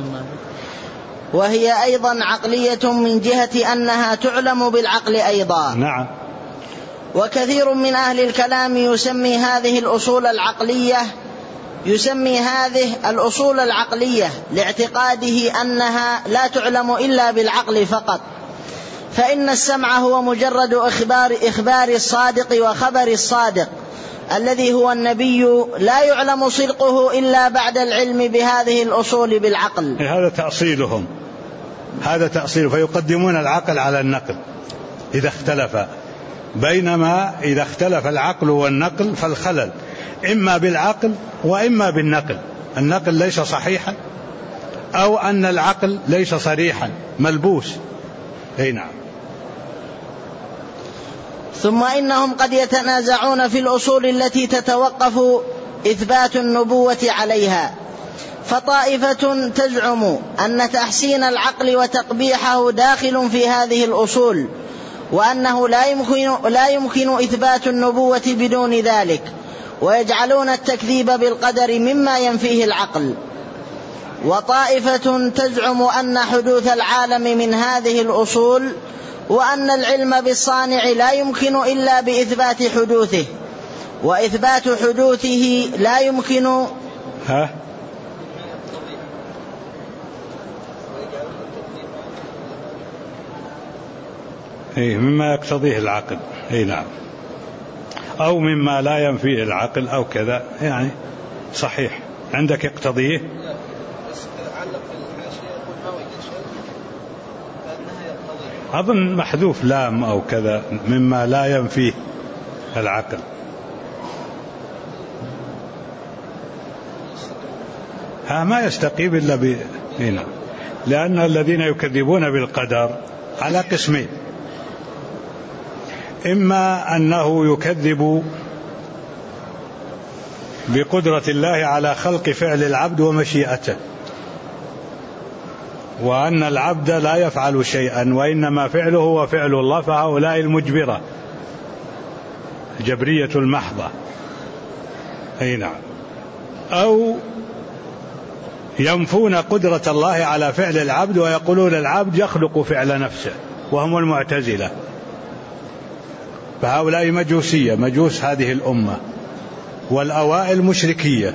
وهي أيضا عقلية من جهة أنها تعلم بالعقل أيضا. نعم. وكثير من أهل الكلام يسمي هذه الأصول العقلية لاعتقاده أنها لا تعلم إلا بالعقل فقط، فإن السمع هو مجرد إخبار الصادق وخبر الصادق الذي هو النبي، لا يعلم صدقه إلا بعد العلم بهذه الأصول بالعقل. هذا تأصيل، فيقدمون العقل على النقل إذا اختلف، بينما إذا اختلف العقل والنقل فالخلل إما بالعقل وإما بالنقل. النقل ليس صحيحا، أو أن العقل ليس صريحا، ملبوس. أي نعم. ثم إنهم قد يتنازعون في الأصول التي تتوقف إثبات النبوة عليها، فطائفة تزعم أن تحسين العقل وتقبيحه داخل في هذه الأصول، وأنه لا يمكن إثبات النبوة بدون ذلك، ويجعلون التكذيب بالقدر مما ينفيه العقل. وطائفة تزعم أن حدوث العالم من هذه الأصول، وأن العلم بالصانع لا يمكن إلا بإثبات حدوثه، وإثبات حدوثه لا يمكن مما يقتضيه العقل. نعم، أو مما لا ينفيه العقل أو كذا، يعني صحيح عندك يقتضيه. أظن محذوف لام أو كذا، مما لا ينفيه العقل. ما يستقيم إلا هنا، لأن الذين يكذبون بالقدر على قسمين: إما أنه يكذب بقدرة الله على خلق فعل العبد ومشيئته، وأن العبد لا يفعل شيئا وإنما فعله هو فعل الله، فهؤلاء المجبرة جبرية المحضة. نعم. أو ينفون قدرة الله على فعل العبد ويقولون العبد يخلق فعل نفسه، وهم المعتزلة، فهؤلاء مجوسية، مجوس هذه الأمة، والأوائل مشركية.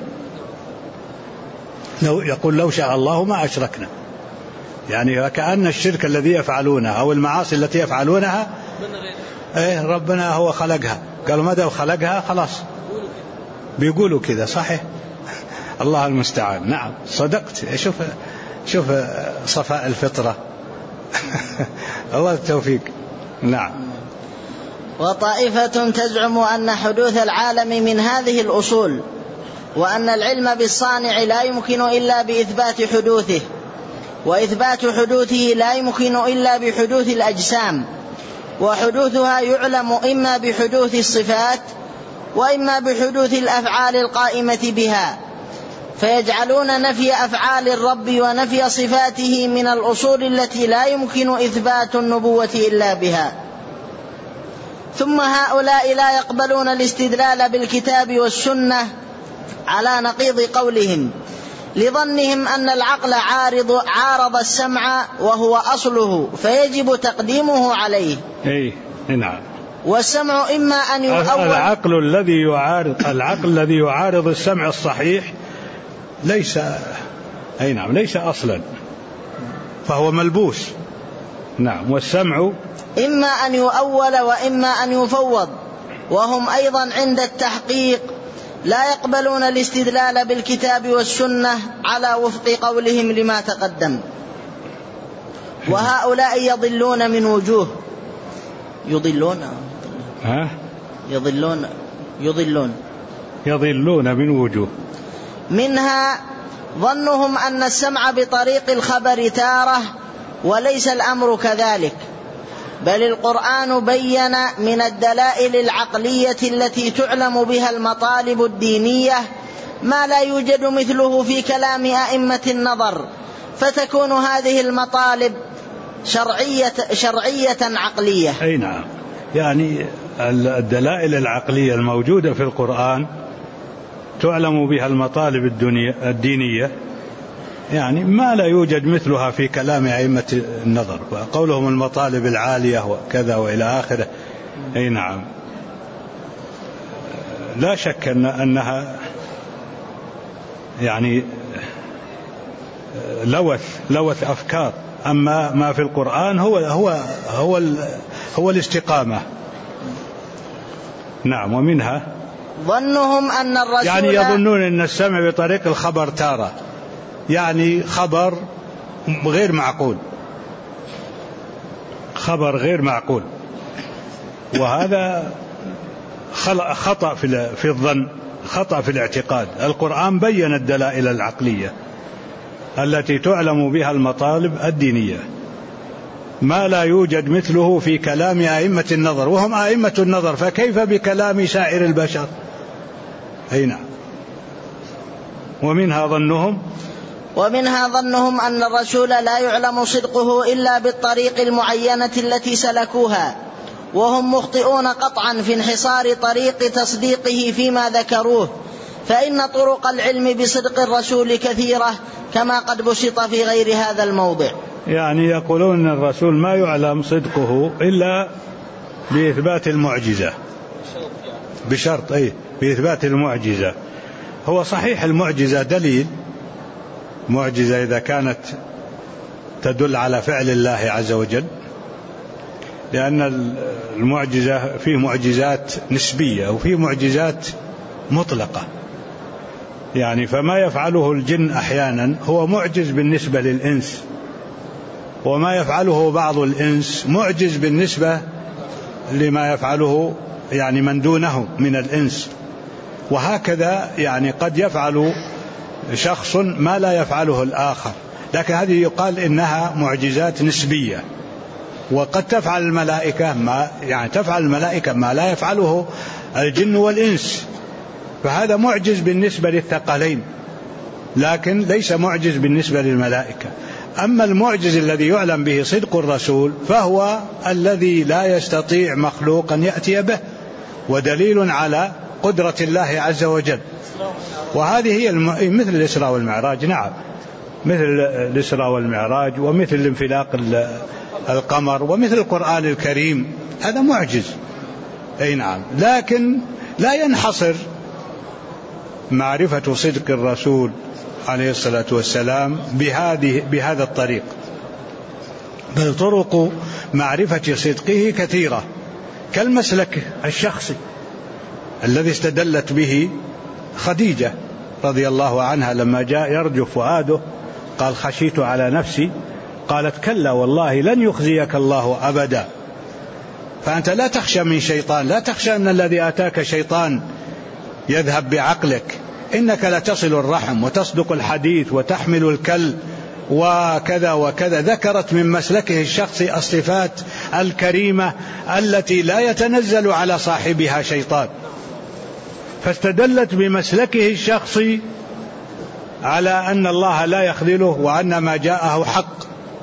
يقول لو شاء الله ما أشركنا، يعني كأن الشرك الذي يفعلونه أو المعاصي التي يفعلونها ربنا هو خلقها. قالوا ماذا خلقها؟ خلاص بيقولوا كذا. صحيح، الله المستعان. نعم صدقت. شوف صفاء الفطرة. الله التوفيق. نعم. وطائفة تزعم أن حدوث العالم من هذه الأصول، وأن العلم بالصانع لا يمكن إلا بإثبات حدوثه، وإثبات حدوثه لا يمكن إلا بحدوث الأجسام، وحدوثها يعلم إما بحدوث الصفات وإما بحدوث الأفعال القائمة بها، فيجعلون نفي أفعال الرب ونفي صفاته من الأصول التي لا يمكن إثبات النبوة إلا بها. ثم هؤلاء لا يقبلون الاستدلال بالكتاب والسنة على نقيض قولهم، لظنهم أن العقل عارض السمع وهو أصله، فيجب تقديمه عليه. نعم. والسمع إما أن يؤول، العقل الذي يعارض السمع الصحيح ليس ليس أصلا، فهو ملبوس. نعم. والسمع إما أن يؤول وإما أن يفوض، وهم أيضا عند التحقيق لا يقبلون الاستدلال بالكتاب والسنة على وفق قولهم لما تقدم. وهؤلاء يضلون من وجوه، يضلون من وجوه. منها ظنهم أن السمع بطريق الخبر تارة، وليس الأمر كذلك، بل القرآن بين من الدلائل العقلية التي تعلم بها المطالب الدينية ما لا يوجد مثله في كلام أئمة النظر، فتكون هذه المطالب شرعية عقلية. نعم. يعني الدلائل العقلية الموجودة في القرآن تعلم بها المطالب الدينية، يعني ما لا يوجد مثلها في كلام أئمة النظر، وقولهم المطالب العالية وكذا وإلى آخره. نعم. لا شك أنها يعني لوث أفكار. أما ما في القرآن هو الاستقامة. نعم. ومنها ظنهم أن الرسول، يعني يظنون أن السمع بطريق الخبر تارة، يعني خبر غير معقول، وهذا خطأ في الظن، خطأ في الاعتقاد. القرآن بين الدلائل العقلية التي تعلم بها المطالب الدينية، ما لا يوجد مثله في كلام أئمة النظر، وهم أئمة النظر، فكيف بكلام سائر البشر؟ نعم. ومنها ظنهم أن الرسول لا يعلم صدقه إلا بالطريق المعينة التي سلكوها، وهم مخطئون قطعا في انحصار طريق تصديقه فيما ذكروه، فإن طرق العلم بصدق الرسول كثيرة كما قد بسط في غير هذا الموضع. يعني يقولون أن الرسول ما يعلم صدقه إلا بإثبات المعجزة، بشرط بإثبات المعجزة. هو صحيح المعجزة دليل، معجزة إذا كانت تدل على فعل الله عز وجل، لأن المعجزة فيه معجزات نسبية وفيه معجزات مطلقة، يعني فما يفعله الجن أحيانا هو معجز بالنسبة للإنس، وما يفعله بعض الإنس معجز بالنسبة لما يفعله يعني من دونه من الإنس، وهكذا يعني قد يفعل شخص ما لا يفعله الآخر، لكن هذه يقال إنها معجزات نسبية. وقد تفعل الملائكة تفعل الملائكة ما لا يفعله الجن والإنس، فهذا معجز بالنسبة للثقلين، لكن ليس معجز بالنسبة للملائكة. أما المعجز الذي يعلم به صدق الرسول فهو الذي لا يستطيع مخلوق أن يأتي به، ودليل على قدرة الله عز وجل. وهذه هي مثل الإسراء والمعراج، نعم، مثل الإسراء والمعراج، ومثل انفلاق القمر، ومثل القرآن الكريم، هذا معجز. نعم، لكن لا ينحصر معرفة صدق الرسول عليه الصلاة والسلام بهذا الطريق، بل طرق معرفة صدقه كثيرة، كالمسلك الشخصي الذي استدلت به خديجة رضي الله عنها لما جاء يرجف فؤاده قال خشيت على نفسي، قالت كلا والله لن يخزيك الله أبدا. فأنت لا تخشى من شيطان، لا تخشى أن الذي آتاك شيطان يذهب بعقلك، إنك لتصل الرحم وتصدق الحديث وتحمل الكل وكذا وكذا. ذكرت من مسلكه الشخصي الصفات الكريمة التي لا يتنزل على صاحبها شيطان، فاستدلت بمسلكه الشخصي على أن الله لا يخذله وأن ما جاءه حق.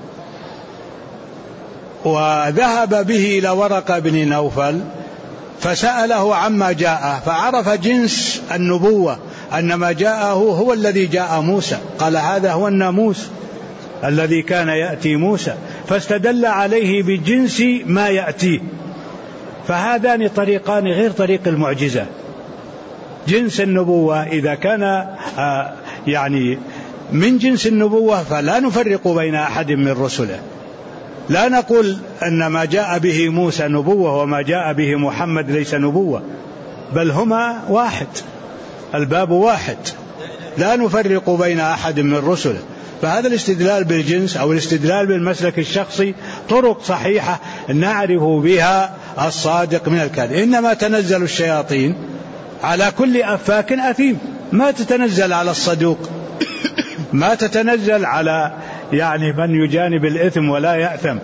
وذهب به إلى ورقة بن نوفل فسأله عما جاءه، فعرف جنس النبوة أن ما جاءه هو الذي جاء موسى، قال هذا هو الناموس الذي كان يأتي موسى، فاستدل عليه بجنس ما يأتيه. فهذان طريقان غير طريق المعجزة. جنس النبوة إذا كان يعني من جنس النبوة فلا نفرق بين أحد من رسله، لا نقول أن ما جاء به موسى نبوة وما جاء به محمد ليس نبوة، بل هما واحد، الباب واحد، لا نفرق بين أحد من رسله. فهذا الاستدلال بالجنس أو الاستدلال بالمسلك الشخصي طرق صحيحة نعرف بها الصادق من الكاذب. إنما تنزل الشياطين على كل أفاك أثيم، ما تتنزل على الصدوق، ما تتنزل على يعني من يجانب الإثم ولا يأثم.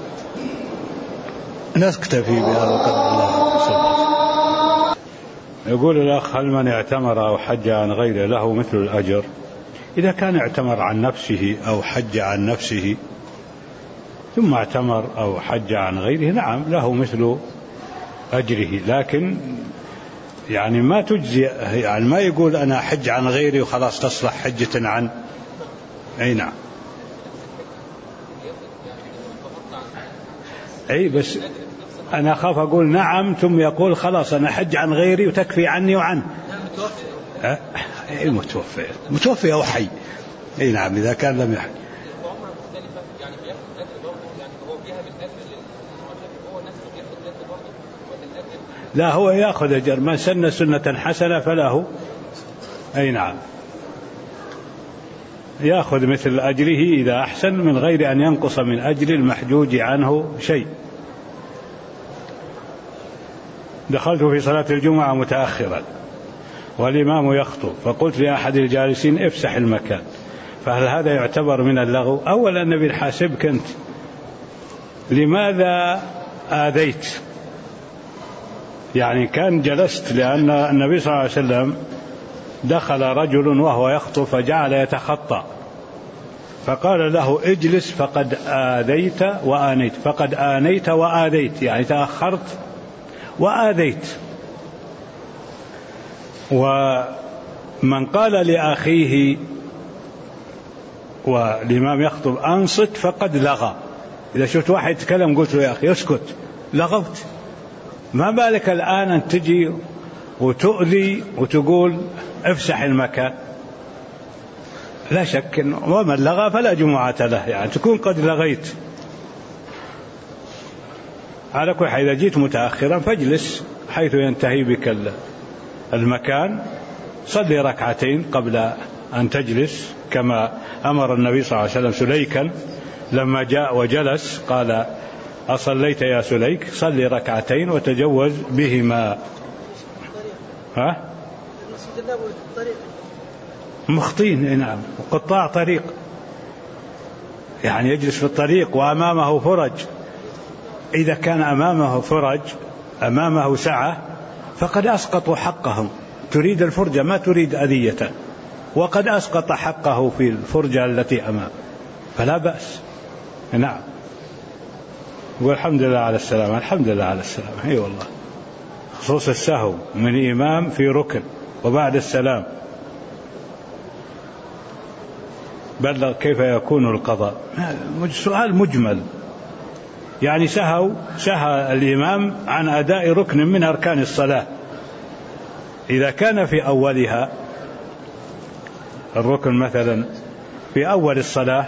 نكتفي بهذا القدر. يقول الأخ هل من اعتمر أو حج عن غيره له مثل الأجر؟ إذا كان اعتمر عن نفسه أو حج عن نفسه ثم اعتمر أو حج عن غيره نعم له مثل أجره، لكن يعني ما تجزي، يعني ما يقول أنا حج عن غيري وخلاص تصلح حجة عن نعم. بس أنا أخاف أقول نعم ثم يقول خلاص أنا حج عن غيري وتكفي عني وعنه. متوفي أو حي. نعم إذا كان لم يحج. لا هو يأخذ أجر، من سن سنة حسنة فله نعم يأخذ مثل أجره إذا أحسن من غير أن ينقص من أجر المحجوج عنه شيء. دخلت في صلاة الجمعة متأخرا والإمام يخطب، فقلت لأحد الجالسين افسح المكان، فهل هذا يعتبر من اللغو؟ أولا النبي الحاسبك أنت، لماذا آذيت؟ يعني كان جلست لأن النبي صلى الله عليه وسلم دخل رجل وهو يخطب فجعل يتخطى، فقال له اجلس فقد آذيت وآنيت، فقد آنيت وآذيت، يعني تأخرت وآذيت. ومن قال لأخيه والإمام يخطب أنصت فقد لغى. إذا شفت واحد يتكلم قلت له يا أخي اسكت، لغوت، ما بالك الآن أن تجي وتؤذي وتقول افسح المكان، لا شك ومن لغى فلا جمعة له، يعني تكون قد لغيت. على كل حال إذا جيت متأخرا فاجلس حيث ينتهي بك المكان، صلي ركعتين قبل أن تجلس، كما أمر النبي صلى الله عليه وسلم سليكا لما جاء وجلس قال أصليت يا سليك؟ صلي ركعتين وتجوز بهما. مخطين، نعم، قطاع طريق، يعني يجلس في الطريق وأمامه فرج. إذا كان أمامه فرج، أمامه سعة، فقد أسقطوا حقهم. تريد الفرجة ما تريد أذية، وقد أسقط حقه في الفرجة التي أمامه، فلا بأس. نعم. والحمد لله على السلامة، الحمد لله على السلامة. أي والله، خصوص السهو من إمام في ركن وبعد السلام، بلغ كيف يكون القضاء؟ سؤال مجمل، يعني سهى الإمام عن أداء ركن من أركان الصلاة، إذا كان في أولها الركن مثلا في أول الصلاة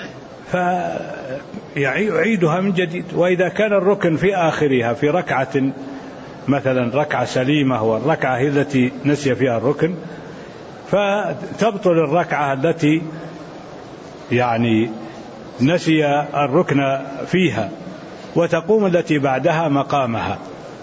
فيعيدها من جديد، وإذا كان الركن في آخرها في ركعة مثلا ركعة سليمة والركعة هي التي نسي فيها الركن، فتبطل الركعة التي يعني نسي الركن فيها، وتقوم التي بعدها مقامها.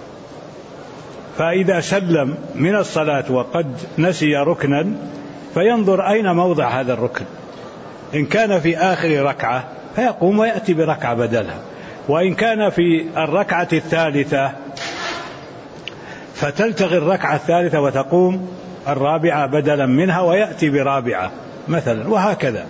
فإذا سلم من الصلاة وقد نسي ركنا فينظر أين موضع هذا الركن، إن كان في آخر ركعة فيقوم ويأتي بركعة بدلها، وإن كان في الركعة الثالثة فتلتغي الركعة الثالثة وتقوم الرابعة بدلا منها ويأتي برابعة مثلا، وهكذا.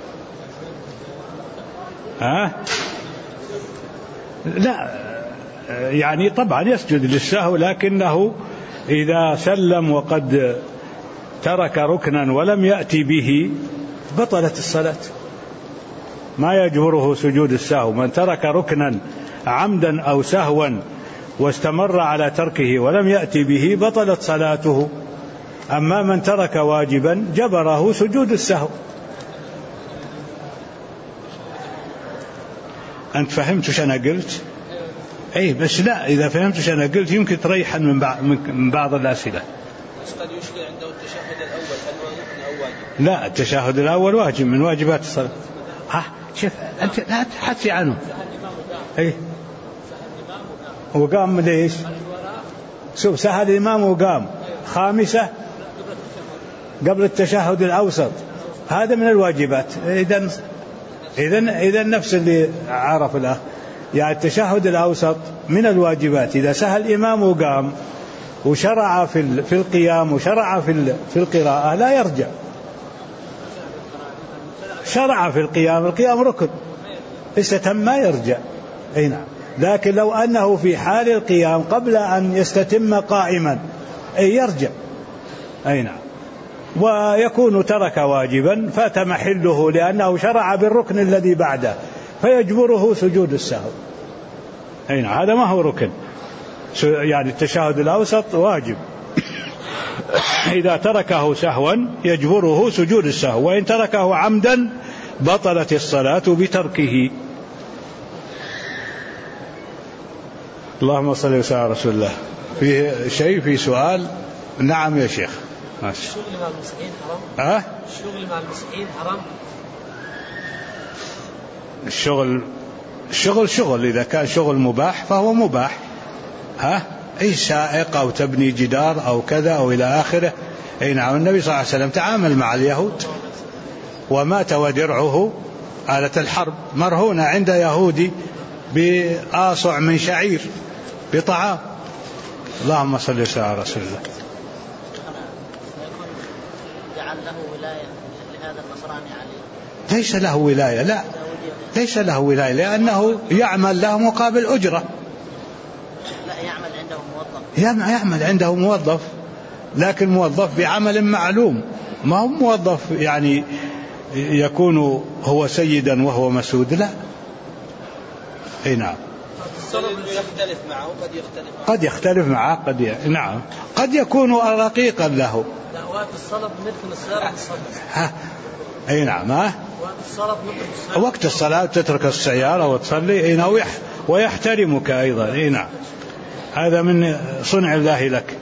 لا، يعني طبعا يسجد للسهو، لكنه إذا سلم وقد ترك ركنا ولم يأتي به بطلت الصلاة، ما يجبره سجود السهو. من ترك ركنا عمدا أو سهوا واستمر على تركه ولم يأتي به بطلت صلاته. أما من ترك واجبا جبره سجود السهو. أنت فهمت وش أنا قلت؟ أي بس لا، إذا فهمت وش أنا قلت يمكن تريحا من بعض الأسئلة. قد يشكل عنده التشهد الأول، هل هو ركن أو واجب؟ لا، التشهد الأول واجب من واجبات الصلاة. شوف أنت لا تحثي عنه. أي وقام ليش؟ شوف سهل الإمام وقام خامسة قبل التشهد الأوسط، هذا من الواجبات. إذن نفس اللي عرف الأخ، يعني التشهد الأوسط من الواجبات. إذا سهل الإمام وقام وشرع في القيام وشرع في القراءة لا يرجع. شرع في القيام ركن، استتم ما يرجع. أي نعم. لكن لو أنه في حال القيام قبل أن يستتم قائما يرجع. أي نعم. ويكون ترك واجبا فات محله لأنه شرع بالركن الذي بعده فيجبره سجود السهو. أي نعم. هذا ما هو ركن، يعني التشهد الأوسط واجب. إذا تركه سهوا يجبره سجود السهو، وإن تركه عمدا بطلت الصلاة بتركه. اللهم صل وسلم على رسول الله. في شيء في سؤال؟ نعم يا شيخ. الشغل مع المسيحيين حرام؟ الشغل مع المسيحيين حرام؟ الشغل شغل، إذا كان شغل مباح فهو مباح. أي سائق أو تبني جدار أو كذا أو إلى آخره. أي نعم. النبي صلى الله عليه وسلم تعامل مع اليهود ومات ودرعه آلة الحرب مرهونة عند يهودي بآصع من شعير بطعام. اللهم صل وسلم على رسول الله. جعل له ولاية لهذا النصراني عليه؟ ليس له ولاية، لا، ليس له ولاية، لأنه يعمل له مقابل أجرة. لا، يعمل عنده موظف، لكن موظف بعمل معلوم، ما هو موظف يعني يكون هو سيدا وهو مسود، لا. أي نعم. يختلف معه قد يختلف معه نعم قد يكون رقيقا له. لا وقت الصلاة مثل السيارة الصلاة. أي نعم. وقت الصلاة مثل وقت الصلاة تترك السيارة وتصلي ويحترمك أيضا. أي نعم هذا من صنع الله لك.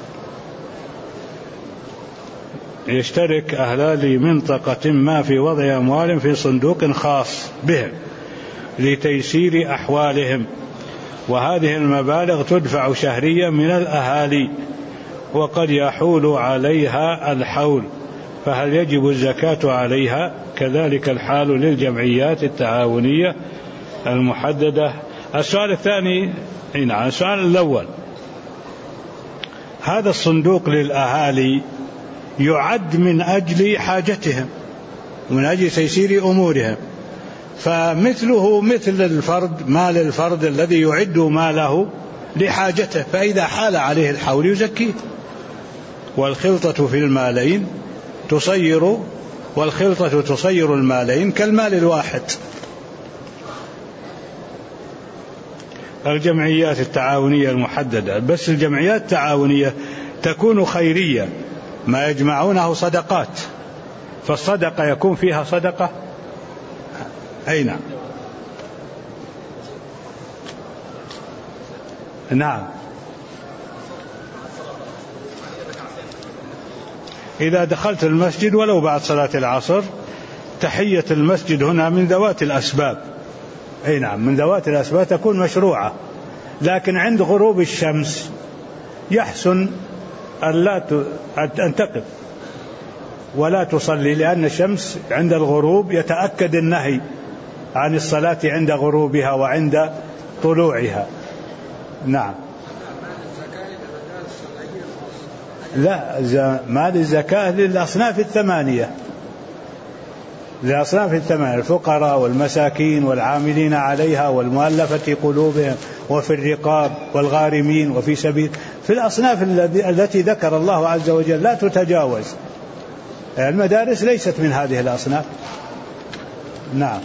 يشترك أهالي منطقة ما في وضع أموال في صندوق خاص بهم لتيسير أحوالهم، وهذه المبالغ تدفع شهريا من الأهالي وقد يحول عليها الحول، فهل يجب الزكاة عليها؟ كذلك الحال للجمعيات التعاونية المحددة. السؤال الثاني السؤال الأول، هذا الصندوق للأهالي يعد من أجل حاجتهم ومن أجل تيسير أمورهم، فمثله مثل الفرد، مال الفرد الذي يعد ماله لحاجته، فإذا حال عليه الحول يزكيه. والخلطة في المالين تصير المالين كالمال الواحد. الجمعيات التعاونية المحددة، بس الجمعيات التعاونية تكون خيرية، ما يجمعونه صدقات، فالصدقة يكون فيها صدقة. أي نعم. نعم إذا دخلت المسجد ولو بعد صلاة العصر، تحية المسجد هنا من ذوات الأسباب. أي نعم من ذوات الأسباب تكون مشروعة، لكن عند غروب الشمس يحسن أن تقف ولا تصلي، لأن الشمس عند الغروب يتأكد النهي عن الصلاة عند غروبها وعند طلوعها. نعم. لا مال الزكاة للأصناف الثمانية، الفقراء والمساكين والعاملين عليها والمؤلفة قلوبهم وفي الرقاب والغارمين وفي سبيل، في الأصناف التي ذكر الله عز وجل لا تتجاوز. المدارس ليست من هذه الأصناف. نعم.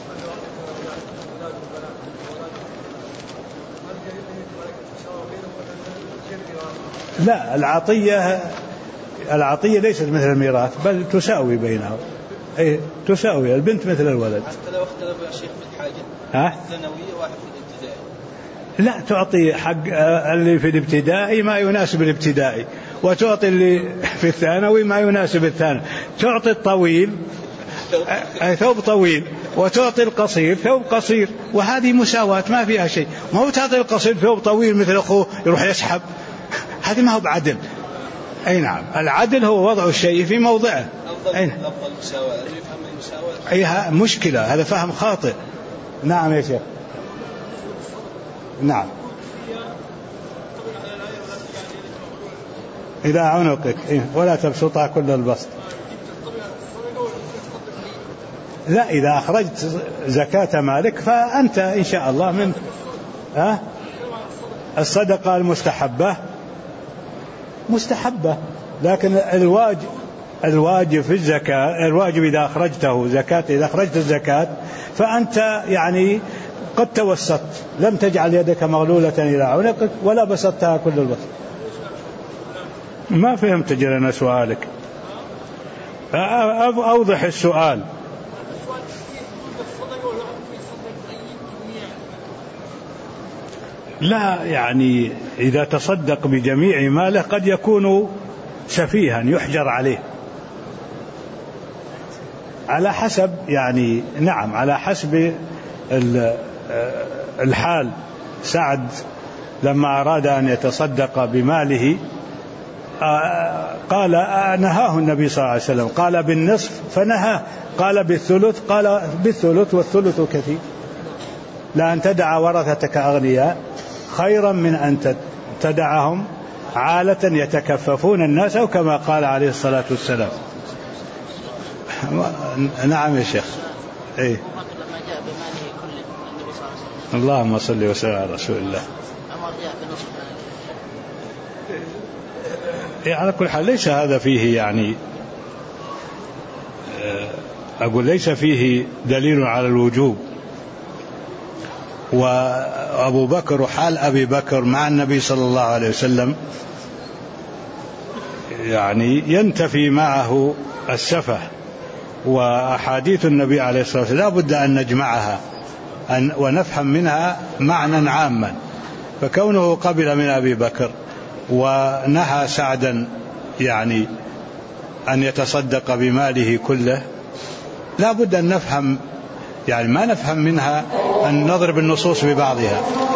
لا العطية ليست مثل الميراث، بل تساوي بينهم. أي تساوي البنت مثل الولد. حتى لو اختلفوا يا شيخ في الحاجة الثانوية واحد في الابتدائي، لا تعطي حق اللي في الابتدائي ما يناسب الابتدائي، وتعطي اللي في الثانوي ما يناسب الثانوي. تعطي الطويل ثوب طويل وتعطي القصير ثوب قصير، وهذه مساواة ما فيها شيء. ما هو تعطي القصير ثوب طويل مثل أخوه يروح يسحب، هذه ما هو بعدل. أي نعم العدل هو وضع الشيء في موضعه. أفضل المساواة، يفهم المساواة. أيها مشكلة، هذا فهم خاطئ. نعم يا شيخ. نعم. إذا عنقك ولا تبسطها كل البسط. لا إذا أخرجت زكاة مالك فأنت إن شاء الله من الصدقة مستحبة، لكن الواجب في الزكاة، الواجب إذا أخرجته زكاة، إذا أخرجت الزكاة فأنت يعني قد توسطت، لم تجعل يدك مغلولة إلى عنقك ولا بسطتها كل البسط. ما فهمت جلنا سؤالك، أوضح السؤال. لا يعني إذا تصدق بجميع ماله قد يكون سفيها يحجر عليه، على حسب يعني نعم على حسب الحال. سعد لما أراد أن يتصدق بماله قال نهاه النبي صلى الله عليه وسلم، قال بالنصف فنهاه، قال بالثلث، قال بالثلث والثلث كثير. لأن تدع ورثتك أغنياء خيرا من أن تدعهم عالة يتكففون الناس، أو كما قال عليه الصلاة والسلام. نعم يا شيخ. إيه؟ اللهم صل وسلم على رسول الله. على كل حال ليس هذا فيه يعني أقول ليس فيه دليل على الوجوب، وأبو بكر وحال أبي بكر مع النبي صلى الله عليه وسلم يعني ينتفي معه السفه. وأحاديث النبي عليه الصلاة والسلام لا بد أن نجمعها ونفهم منها معنى عاما. فكونه قبل من أبي بكر ونهى سعدا يعني أن يتصدق بماله كله، لا بد أن نفهم، يعني ما نفهم منها أن نضرب النصوص ببعضها،